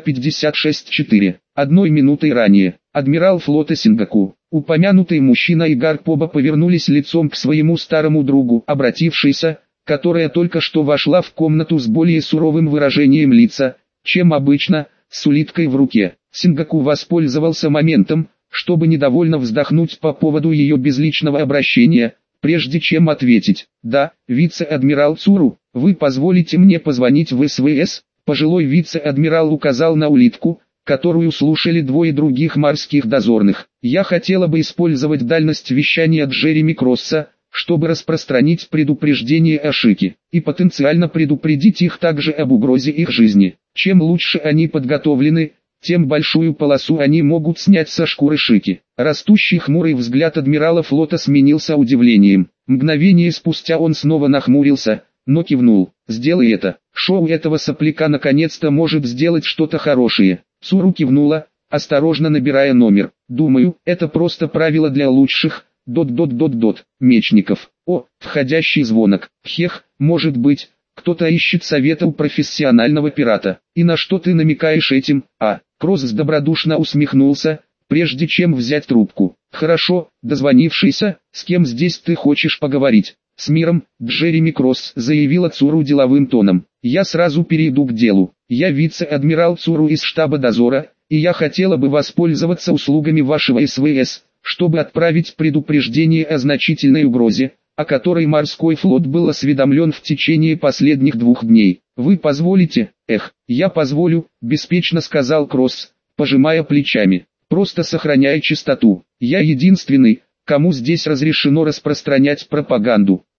56.4. 1 минутой ранее. Адмирал флота Сингаку. Упомянутый мужчина и Гарп оба повернулись лицом к своему старому другу, обратившейся, которая только что вошла в комнату с более суровым выражением лица, чем обычно, с улиткой в руке. Сингаку воспользовался моментом, чтобы недовольно вздохнуть по поводу ее безличного обращения, прежде чем ответить. «Да, вице-адмирал Цуру, вы позволите мне позвонить в СВС?» Пожилой вице-адмирал указал на улитку, которую слушали 2 других морских дозорных. «Я хотела бы использовать дальность вещания Джереми Кросса, чтобы распространить предупреждение о Шике, и потенциально предупредить их также об угрозе их жизни. Чем лучше они подготовлены, тем большую полосу они могут снять со шкуры Шики». Растущий хмурый взгляд адмирала флота сменился удивлением. Мгновение спустя он снова нахмурился, но кивнул. «Сделай это. Шоу этого сопляка наконец-то может сделать что-то хорошее». Цуру кивнула, осторожно набирая номер. «Думаю, это просто правило для лучших, мечников». О, входящий звонок. Хех, может быть, кто-то ищет совета у профессионального пирата. И на что ты намекаешь этим? Кросс добродушно усмехнулся, прежде чем взять трубку. Хорошо, дозвонившийся, с кем здесь ты хочешь поговорить? С миром, Джереми Кросс, заявила Цуру деловым тоном. Я сразу перейду к делу. Я вице-адмирал Цуру из штаба дозора, и я хотела бы воспользоваться услугами вашего СВС, чтобы отправить предупреждение о значительной угрозе, о которой морской флот был осведомлен в течение последних 2 дней. Вы позволите? Я позволю, беспечно сказал Кросс, пожимая плечами. Просто сохраняя чистоту. Я единственный, кому здесь разрешено распространять пропаганду.